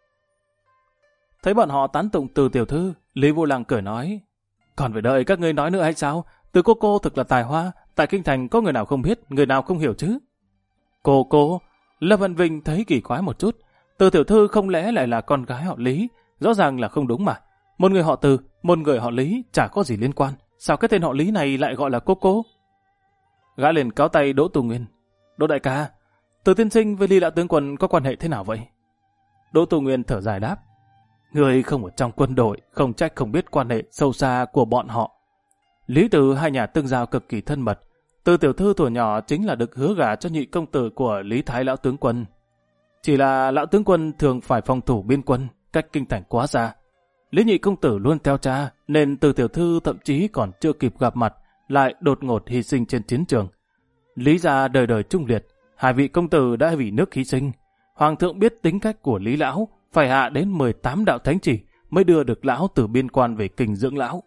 Thấy bọn họ tán tụng Từ tiểu thư, Lý Vô Lăng cười nói: Còn phải đợi các ngươi nói nữa hay sao? Từ cô thực là tài hoa, tại kinh thành có người nào không biết, người nào không hiểu chứ? Cô, Lâm Văn Vinh thấy kỳ quái một chút. Từ tiểu thư không lẽ lại là con gái họ Lý? Rõ ràng là không đúng mà. Một người họ Từ, một người họ Lý, chả có gì liên quan. Sao cái tên họ Lý này lại gọi là cô? Gã liền cáo tay Đỗ Tu Nguyên: Đỗ đại ca, Từ tiên sinh với Lý lão tướng quân có quan hệ thế nào vậy? Đỗ Tu Nguyên thở dài đáp: Người không ở trong quân đội, không trách không biết quan hệ sâu xa của bọn họ. Lý Từ hai nhà tương giao cực kỳ thân mật. Từ tiểu thư tuổi nhỏ chính là được hứa gả cho nhị công tử của Lý Thái lão tướng quân. Chỉ là lão tướng quân thường phải phòng thủ biên quân, cách kinh thành quá xa. Lý nhị công tử luôn theo cha, nên Từ tiểu thư thậm chí còn chưa kịp gặp mặt, lại đột ngột hy sinh trên chiến trường. Lý gia đời đời trung liệt, hai vị công tử đã vì nước hy sinh. Hoàng thượng biết tính cách của Lý lão, phải hạ đến 18 đạo thánh chỉ mới đưa được lão từ biên quan về kinh dưỡng lão.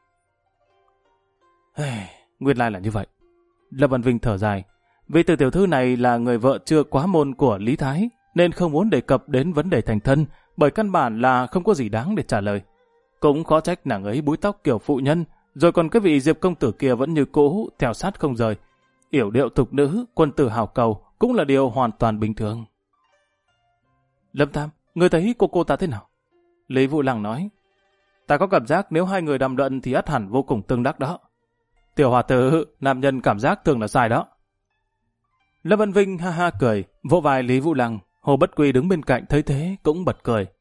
Nguyên lai là như vậy. Lâm Văn Vinh thở dài. Vì Từ tiểu thư này là người vợ chưa quá môn của Lý Thái, nên không muốn đề cập đến vấn đề thành thân, bởi căn bản là không có gì đáng để trả lời. Cũng khó trách nàng ấy búi tóc kiểu phụ nhân, rồi còn cái vị Diệp công tử kia vẫn như cũ, theo sát không rời. Yểu điệu thục nữ, quân tử hào cầu cũng là điều hoàn toàn bình thường. Lâm Tam, người thấy cô ta thế nào? Lý Vũ Lăng nói: Ta có cảm giác nếu hai người đàm luận thì ắt hẳn vô cùng tương đắc đó. Tiểu hòa tử, nam nhân cảm giác thường là sai đó. Lâm Văn Vinh ha ha cười, vỗ vai Lý Vũ Lăng. Hồ Bất Quy đứng bên cạnh thấy thế cũng bật cười.